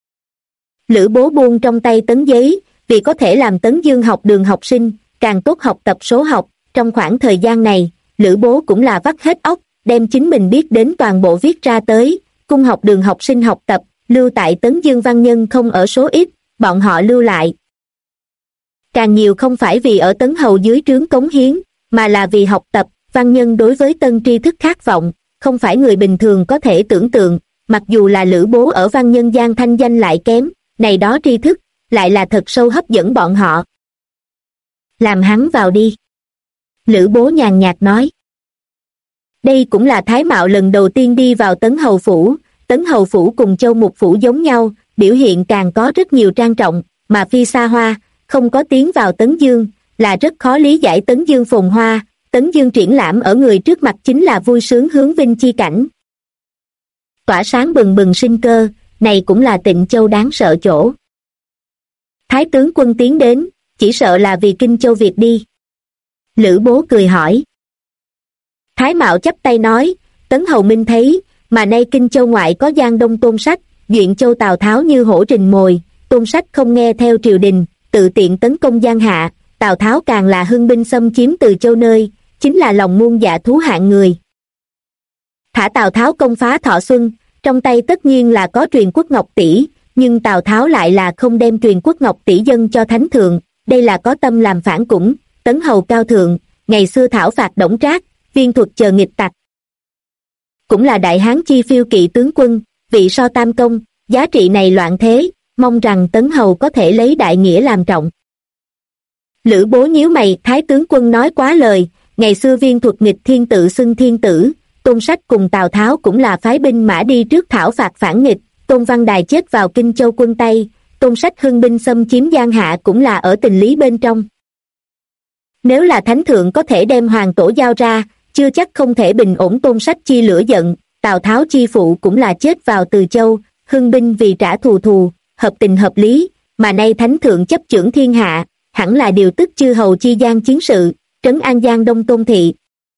Lữ Bố buông trong tay tấn giấy, vì có thể làm Tấn Dương học đường học sinh, càng tốt học tập số học, trong khoảng thời gian này, Lữ Bố cũng là vắt hết óc, đem chính mình biết đến toàn bộ viết ra tới, cung học đường học sinh học tập, lưu tại Tấn Dương văn nhân không ở số ít, bọn họ lưu lại. Càng nhiều không phải vì ở Tấn Hầu dưới trướng cống hiến, mà là vì học tập, văn nhân đối với tân tri thức khát vọng, không phải người bình thường có thể tưởng tượng, mặc dù là Lữ Bố ở văn nhân gian thanh danh lại kém, này đó tri thức, lại là thật sâu hấp dẫn bọn họ. Làm hắn vào đi. Lữ Bố nhàn nhạt nói. Đây cũng là Thái Mạo lần đầu tiên đi vào Tấn Hầu Phủ, Tấn Hầu Phủ cùng Châu Mục Phủ giống nhau, biểu hiện càng có rất nhiều trang trọng, mà phi xa hoa, không có tiến vào Tấn Dương, là rất khó lý giải Tấn Dương phồn hoa, Tấn Dương triển lãm ở người trước mặt chính là vui sướng hướng vinh chi cảnh. Tỏa sáng bừng bừng sinh cơ, này cũng là Tịnh Châu đáng sợ chỗ. Thái tướng quân tiến đến, chỉ sợ là vì Kinh Châu việc đi. Lữ Bố cười hỏi. Thái Mạo chắp tay nói, Tấn Hầu Minh thấy, mà nay Kinh Châu ngoại có Giang Đông Tôn Sách, Duyện Châu Tào Tháo như hổ rình mồi, Tôn Sách không nghe theo triều đình, tự tiện tấn công Giang Hạ, Tào Tháo càng là hưng binh xâm chiếm Từ Châu nơi, chính là lòng muôn dạ thú hạng người. Thả Tào Tháo công phá Thọ Xuân, trong tay tất nhiên là có truyền quốc ngọc tỷ, nhưng Tào Tháo lại là không đem truyền quốc ngọc tỷ dân cho thánh thượng, đây là có tâm làm phản cũng. Tấn Hầu cao thượng, ngày xưa thảo phạt Đổng Trác, Viên Thuật chờ nghịch tặc. Cũng là đại hán chi phiêu kỵ tướng quân, vị so tam công, giá trị này loạn thế, mong rằng Tấn Hầu có thể lấy đại nghĩa làm trọng. Lữ Bố nhíu mày, Thái tướng quân nói quá lời, ngày xưa Viên Thuật nghịch thiên tự xưng thiên tử, Tôn Sách cùng Tào Tháo cũng là phái binh mã đi trước thảo phạt phản nghịch, Tôn Văn Đài chết vào Kinh Châu quân Tây, Tôn Sách hưng binh xâm chiếm Giang Hạ cũng là ở tình lý bên trong. Nếu là thánh thượng có thể đem hoàng tổ giao ra, chưa chắc không thể bình ổn Tôn Sách chi lửa giận, Tào Tháo chi phụ cũng là chết vào Từ Châu, hưng binh vì trả thù, hợp tình hợp lý, mà nay thánh thượng chấp chưởng thiên hạ, hẳn là điều tức chư hầu chi gian chiến sự, trấn an Giang Đông Tôn thị.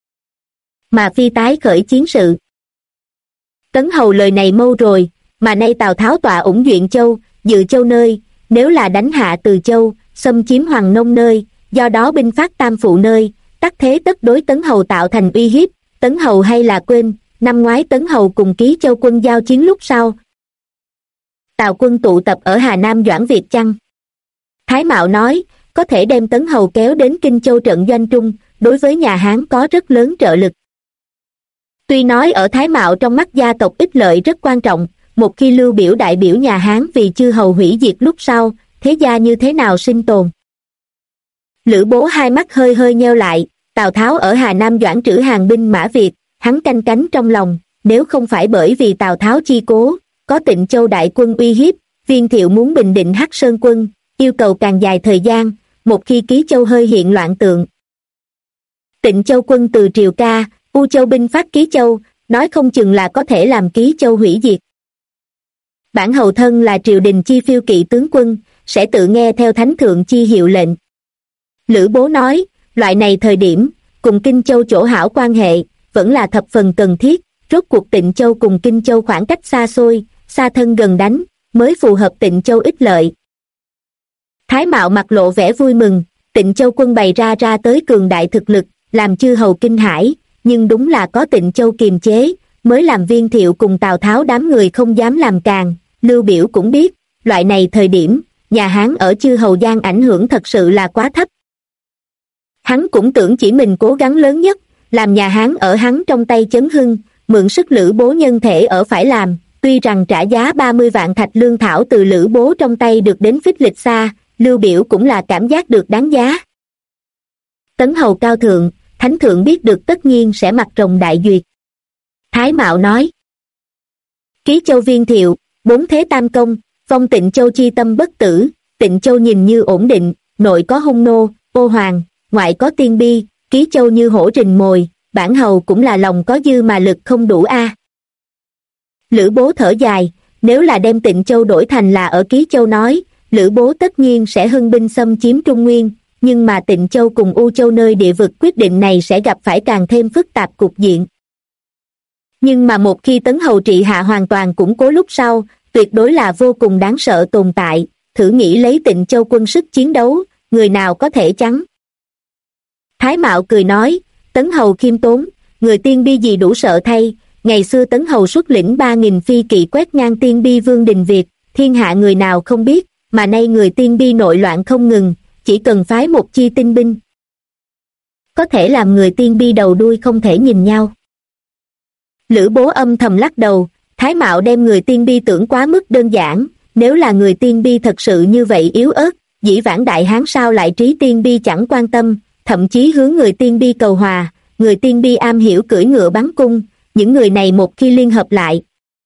Mà phi tái khởi chiến sự. Tấn Hầu lời này mâu rồi, mà nay Tào Tháo tọa ủng Duyện Châu, Dự Châu nơi, nếu là đánh hạ Từ Châu, xâm chiếm Hoàng Nông nơi, do đó binh phát Tam Phụ nơi, tắc thế tất đối Tấn Hầu tạo thành uy hiếp. Tấn Hầu hay là quên, năm ngoái Tấn Hầu cùng Ký Châu quân giao chiến lúc sau. Tào quân tụ tập ở Hà Nam Doãn Việt chăng? Thái Mạo nói, có thể đem Tấn Hầu kéo đến Kinh Châu trận doanh trung, đối với nhà Hán có rất lớn trợ lực. Tuy nói ở Thái Mạo trong mắt gia tộc ích lợi rất quan trọng, một khi lưu biểu đại biểu nhà Hán vì chư hầu hủy diệt lúc sau, thế gia như thế nào sinh tồn? Lữ Bố hai mắt hơi hơi nheo lại, Tào Tháo ở Hà Nam Doãn trữ hàng binh mã Việt, hắn canh cánh trong lòng, nếu không phải bởi vì Tào Tháo chi cố, có Tịnh Châu đại quân uy hiếp, Viên Thiệu muốn bình định Hắc Sơn quân, yêu cầu càng dài thời gian, một khi Ký Châu hơi hiện loạn tượng. Tịnh Châu quân từ Triều Ca, U Châu binh phát Ký Châu, nói không chừng là có thể làm Ký Châu hủy diệt. Bản hầu thân là triều đình chi phiêu kỵ tướng quân, sẽ tự nghe theo thánh thượng chi hiệu lệnh. Lữ Bố nói, loại này thời điểm, cùng Kinh Châu chỗ hảo quan hệ, vẫn là thập phần cần thiết, rốt cuộc Tịnh Châu cùng Kinh Châu khoảng cách xa xôi, xa thân gần đánh, mới phù hợp Tịnh Châu ích lợi. Thái Mạo mặt lộ vẻ vui mừng, Tịnh Châu quân bày ra tới cường đại thực lực, làm chư hầu kinh hãi, nhưng đúng là có Tịnh Châu kiềm chế, mới làm Viên Thiệu cùng Tào Tháo đám người không dám làm càng. Lưu Biểu cũng biết, loại này thời điểm, nhà Hán ở chư hầu gian ảnh hưởng thật sự là quá thấp. Hắn cũng tưởng chỉ mình cố gắng lớn nhất, làm nhà Hán ở hắn trong tay chấn hưng, mượn sức Lữ Bố nhân thể ở phải làm, tuy rằng trả giá 30 vạn thạch lương thảo từ Lữ Bố trong tay được đến phích lịch xa, Lưu Biểu cũng là cảm giác được đáng giá. Tấn hầu cao thượng, thánh thượng biết được tất nhiên sẽ mặt rồng đại duyệt. Thái Mạo nói. Ký Châu Viên Thiệu, 4 thế tam công, phong Tịnh Châu chi tâm bất tử, Tịnh Châu nhìn như ổn định, nội có hung nô, ô hoàng, ngoại có tiên bi, Ký Châu như hổ rình mồi, bản hầu cũng là lòng có dư mà lực không đủ a. Lữ Bố thở dài, nếu là đem Tịnh Châu đổi thành là ở Ký Châu nói, Lữ Bố tất nhiên sẽ hưng binh xâm chiếm Trung Nguyên, nhưng mà Tịnh Châu cùng U Châu nơi địa vực quyết định này sẽ gặp phải càng thêm phức tạp cục diện. Nhưng mà một khi Tấn hầu trị hạ hoàn toàn củng cố lúc sau, tuyệt đối là vô cùng đáng sợ tồn tại, thử nghĩ lấy Tịnh Châu quân sức chiến đấu, người nào có thể chắn. Thái Mạo cười nói, Tấn hầu khiêm tốn, người tiên bi gì đủ sợ thay, ngày xưa Tấn hầu xuất lĩnh 3.000 phi kỵ quét ngang tiên bi Vương Đình Việt, thiên hạ người nào không biết, mà nay người tiên bi nội loạn không ngừng, chỉ cần phái một chi tinh binh. Có thể làm người tiên bi đầu đuôi không thể nhìn nhau. Lữ Bố âm thầm lắc đầu, Thái Mạo đem người tiên bi tưởng quá mức đơn giản, nếu là người tiên bi thật sự như vậy yếu ớt, dĩ vãng Đại Hán sao lại trí tiên bi chẳng quan tâm, thậm chí hướng người tiên bi cầu hòa, người tiên bi am hiểu cưỡi ngựa bắn cung, những người này một khi liên hợp lại,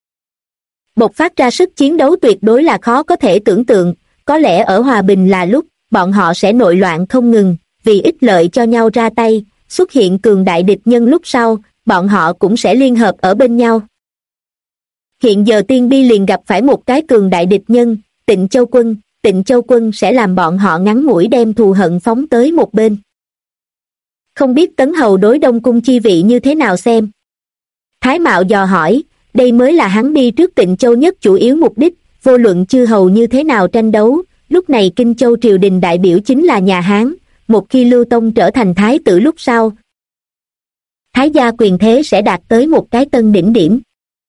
bộc phát ra sức chiến đấu tuyệt đối là khó có thể tưởng tượng, có lẽ ở hòa bình là lúc, bọn họ sẽ nội loạn không ngừng, vì ích lợi cho nhau ra tay, xuất hiện cường đại địch nhân lúc sau, bọn họ cũng sẽ liên hợp ở bên nhau. Hiện giờ tiên bi liền gặp phải một cái cường đại địch nhân, Tịnh Châu quân sẽ làm bọn họ ngắn ngủi đem thù hận phóng tới một bên. Không biết Tấn hầu đối Đông Cung chi vị như thế nào xem? Thái Mạo dò hỏi, đây mới là hắn đi trước Tịnh Châu nhất chủ yếu mục đích, vô luận chư hầu như thế nào tranh đấu, lúc này Kinh Châu triều đình đại biểu chính là nhà Hán, một khi Lưu Tông trở thành thái tử lúc sau, Thái gia quyền thế sẽ đạt tới một cái tân đỉnh điểm.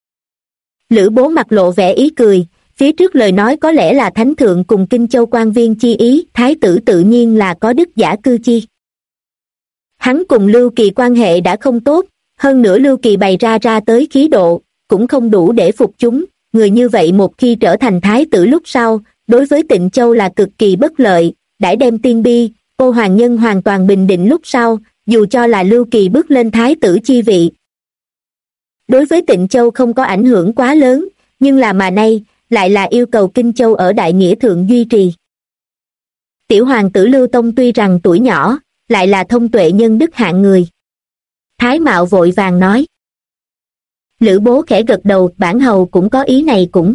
Lữ Bố mặt lộ vẻ ý cười, phía trước lời nói có lẽ là thánh thượng cùng Kinh Châu quan viên chi ý, thái tử tự nhiên là có đức giả cư chi. Hắn cùng Lưu Kỳ quan hệ đã không tốt, hơn nữa Lưu Kỳ bày ra tới khí độ, cũng không đủ để phục chúng, người như vậy một khi trở thành thái tử lúc sau, đối với Tịnh Châu là cực kỳ bất lợi, đãi đem tiên bi, ô hoàng nhân hoàn toàn bình định lúc sau, dù cho là Lưu Kỳ bước lên thái tử chi vị. Đối với Tịnh Châu không có ảnh hưởng quá lớn, nhưng là mà nay, lại là yêu cầu Kinh Châu ở đại nghĩa thượng duy trì. Tiểu hoàng tử Lưu Tông tuy rằng tuổi nhỏ, lại là thông tuệ nhân đức hạng người. Thái Mạo vội vàng nói. Lữ Bố khẽ gật đầu, bản hầu cũng có ý này cũng.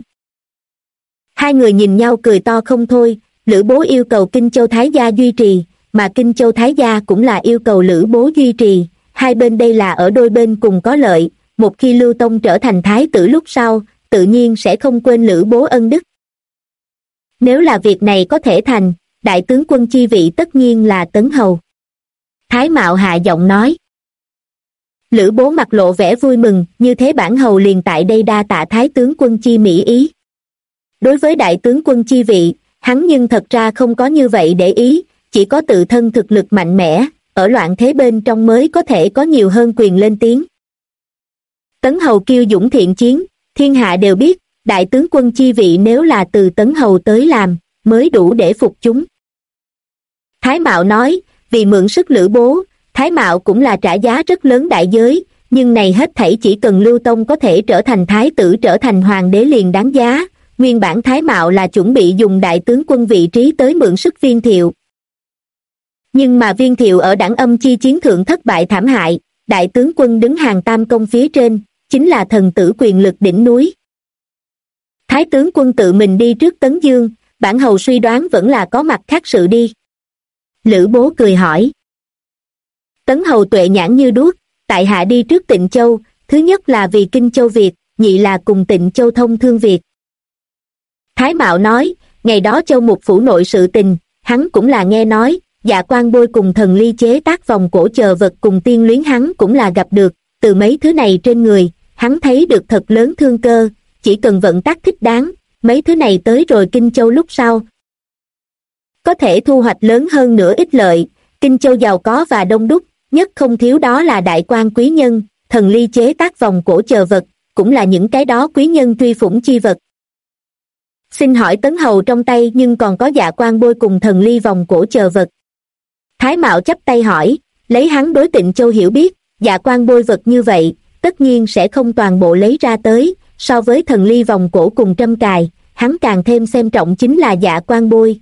Hai người nhìn nhau cười to không thôi, Lữ Bố yêu cầu Kinh Châu Thái gia duy trì, mà Kinh Châu Thái gia cũng là yêu cầu Lữ Bố duy trì, hai bên đây là ở đôi bên cùng có lợi, một khi Lưu Tông trở thành thái tử lúc sau, tự nhiên sẽ không quên Lữ Bố ân đức. Nếu là việc này có thể thành, đại tướng quân chi vị tất nhiên là Tấn hầu. Thái Mạo hạ giọng nói. Lữ Bố mặt lộ vẻ vui mừng, như thế bản hầu liền tại đây đa tạ thái tướng quân chi mỹ ý. Đối với đại tướng quân chi vị, hắn nhưng thật ra không có như vậy để ý, chỉ có tự thân thực lực mạnh mẽ, ở loạn thế bên trong mới có thể có nhiều hơn quyền lên tiếng. Tấn hầu kiêu dũng thiện chiến, thiên hạ đều biết, đại tướng quân chi vị nếu là từ Tấn hầu tới làm, mới đủ để phục chúng. Thái Mạo nói, vì mượn sức Lữ Bố, Thái Mạo cũng là trả giá rất lớn đại giới, nhưng này hết thảy chỉ cần Lưu Tông có thể trở thành thái tử trở thành hoàng đế liền đáng giá, nguyên bản Thái Mạo là chuẩn bị dùng đại tướng quân vị trí tới mượn sức Viên Thiệu. Nhưng mà Viên Thiệu ở Đảng Âm chi chiến thượng thất bại thảm hại, đại tướng quân đứng hàng tam công phía trên, chính là thần tử quyền lực đỉnh núi. Thái tướng quân tự mình đi trước Tấn Dương, bản hầu suy đoán vẫn là có mặt khác sự đi. Lữ Bố cười hỏi. Tấn hầu tuệ nhãn như đuốc, tại hạ đi trước Tịnh Châu, thứ nhất là vì Kinh Châu Việt, nhị là cùng Tịnh Châu thông thương Việt. Thái Mạo nói, ngày đó Châu Mục phủ nội sự tình, hắn cũng là nghe nói, Dạ Quan Bôi cùng thần ly chế tác vòng cổ chờ vật cùng tiên luyến hắn cũng là gặp được, từ mấy thứ này trên người, hắn thấy được thật lớn thương cơ, chỉ cần vận tắc thích đáng, mấy thứ này tới rồi Kinh Châu lúc sau. Có thể thu hoạch lớn hơn nữa ích lợi, Kinh Châu giàu có và đông đúc, nhất không thiếu đó là đại quan quý nhân, thần ly chế tác vòng cổ chờ vật, cũng là những cái đó quý nhân truy phủng chi vật. Xin hỏi Tấn Hầu trong tay nhưng còn có Dạ Quan Bôi cùng thần ly vòng cổ chờ vật. Thái Mạo chắp tay hỏi, lấy hắn đối Tịnh Châu hiểu biết, Dạ Quan Bôi vật như vậy, tất nhiên sẽ không toàn bộ lấy ra tới, so với thần ly vòng cổ cùng trâm cài, hắn càng thêm xem trọng chính là Dạ Quan Bôi.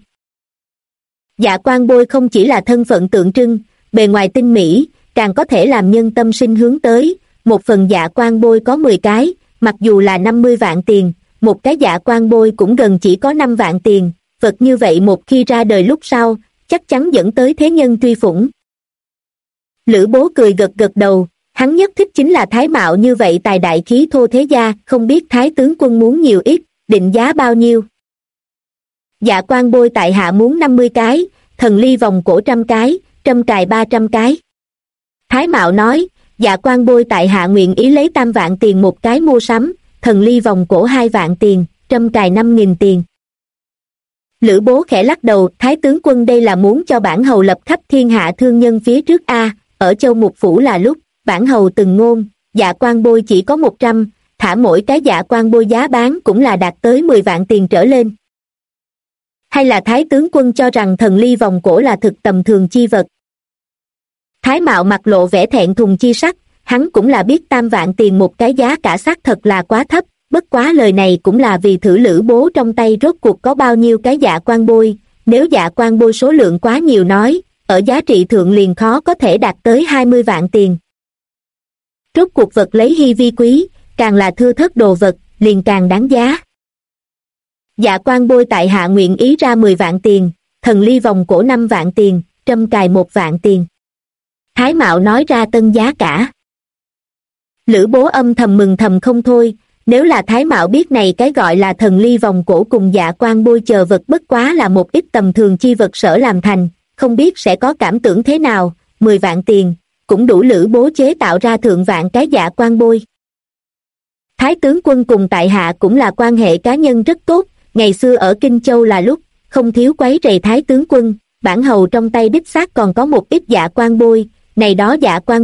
Dạ Quan Bôi không chỉ là thân phận tượng trưng, bề ngoài tinh mỹ, càng có thể làm nhân tâm sinh hướng tới, một phần Dạ Quan Bôi có 10 cái, mặc dù là 50 vạn tiền, một cái Dạ Quan Bôi cũng gần chỉ có 5 vạn tiền, vật như vậy một khi ra đời lúc sau, chắc chắn dẫn tới thế nhân truy phủng. Lữ Bố cười gật gật đầu, hắn nhất thích chính là Thái Mạo như vậy tài đại khí thô thế gia, không biết Thái tướng quân muốn nhiều ít, định giá bao nhiêu. Dạ Quan Bôi tại hạ muốn 50 cái, thần ly vòng cổ 100 cái, trâm cài 300 cái. Thái Mạo nói, Dạ Quan Bôi tại hạ nguyện ý lấy 3 vạn tiền một cái mua sắm, thần ly vòng cổ 2 vạn tiền, trâm cài 5.000 tiền. Lữ Bố khẽ lắc đầu, Thái tướng quân đây là muốn cho bản hầu lập khắp thiên hạ thương nhân phía trước a. Ở Châu Mục phủ là lúc, bản hầu từng ngôn, Dạ Quan Bôi chỉ có 100, thả mỗi cái Dạ Quan Bôi giá bán cũng là đạt tới 10 vạn tiền trở lên. Hay là Thái tướng quân cho rằng thần ly vòng cổ là thực tầm thường chi vật? Thái Mạo mặt lộ vẻ thẹn thùng chi sắc, hắn cũng là biết 3 vạn tiền một cái giá cả xác thật là quá thấp, bất quá lời này cũng là vì thử Lữ Bố trong tay rốt cuộc có bao nhiêu cái Dạ Quan Bôi, nếu Dạ Quan Bôi số lượng quá nhiều nói, ở giá trị thượng liền khó có thể đạt tới 20 vạn tiền. Rốt cuộc vật lấy hy vi quý, càng là thưa thớt đồ vật, liền càng đáng giá. Dạ Quan Bôi tại hạ nguyện ý ra 10 vạn tiền, thần ly vòng cổ 5 vạn tiền, trâm cài 1 vạn tiền. Thái Mạo nói ra tân giá cả. Lữ Bố âm thầm mừng thầm không thôi, nếu là Thái Mạo biết này cái gọi là thần ly vòng cổ cùng Dạ Quan Bôi chờ vật bất quá là một ít tầm thường chi vật sở làm thành, không biết sẽ có cảm tưởng thế nào, 10 vạn tiền, cũng đủ Lữ Bố chế tạo ra thượng vạn cái Dạ Quan Bôi. Thái tướng quân cùng tại hạ cũng là quan hệ cá nhân rất tốt, ngày xưa ở Kinh Châu là lúc, không thiếu quấy rầy Thái tướng quân, bản hầu trong tay đích xác còn có một ít Dạ Quan Bôi, này đó Dạ Quan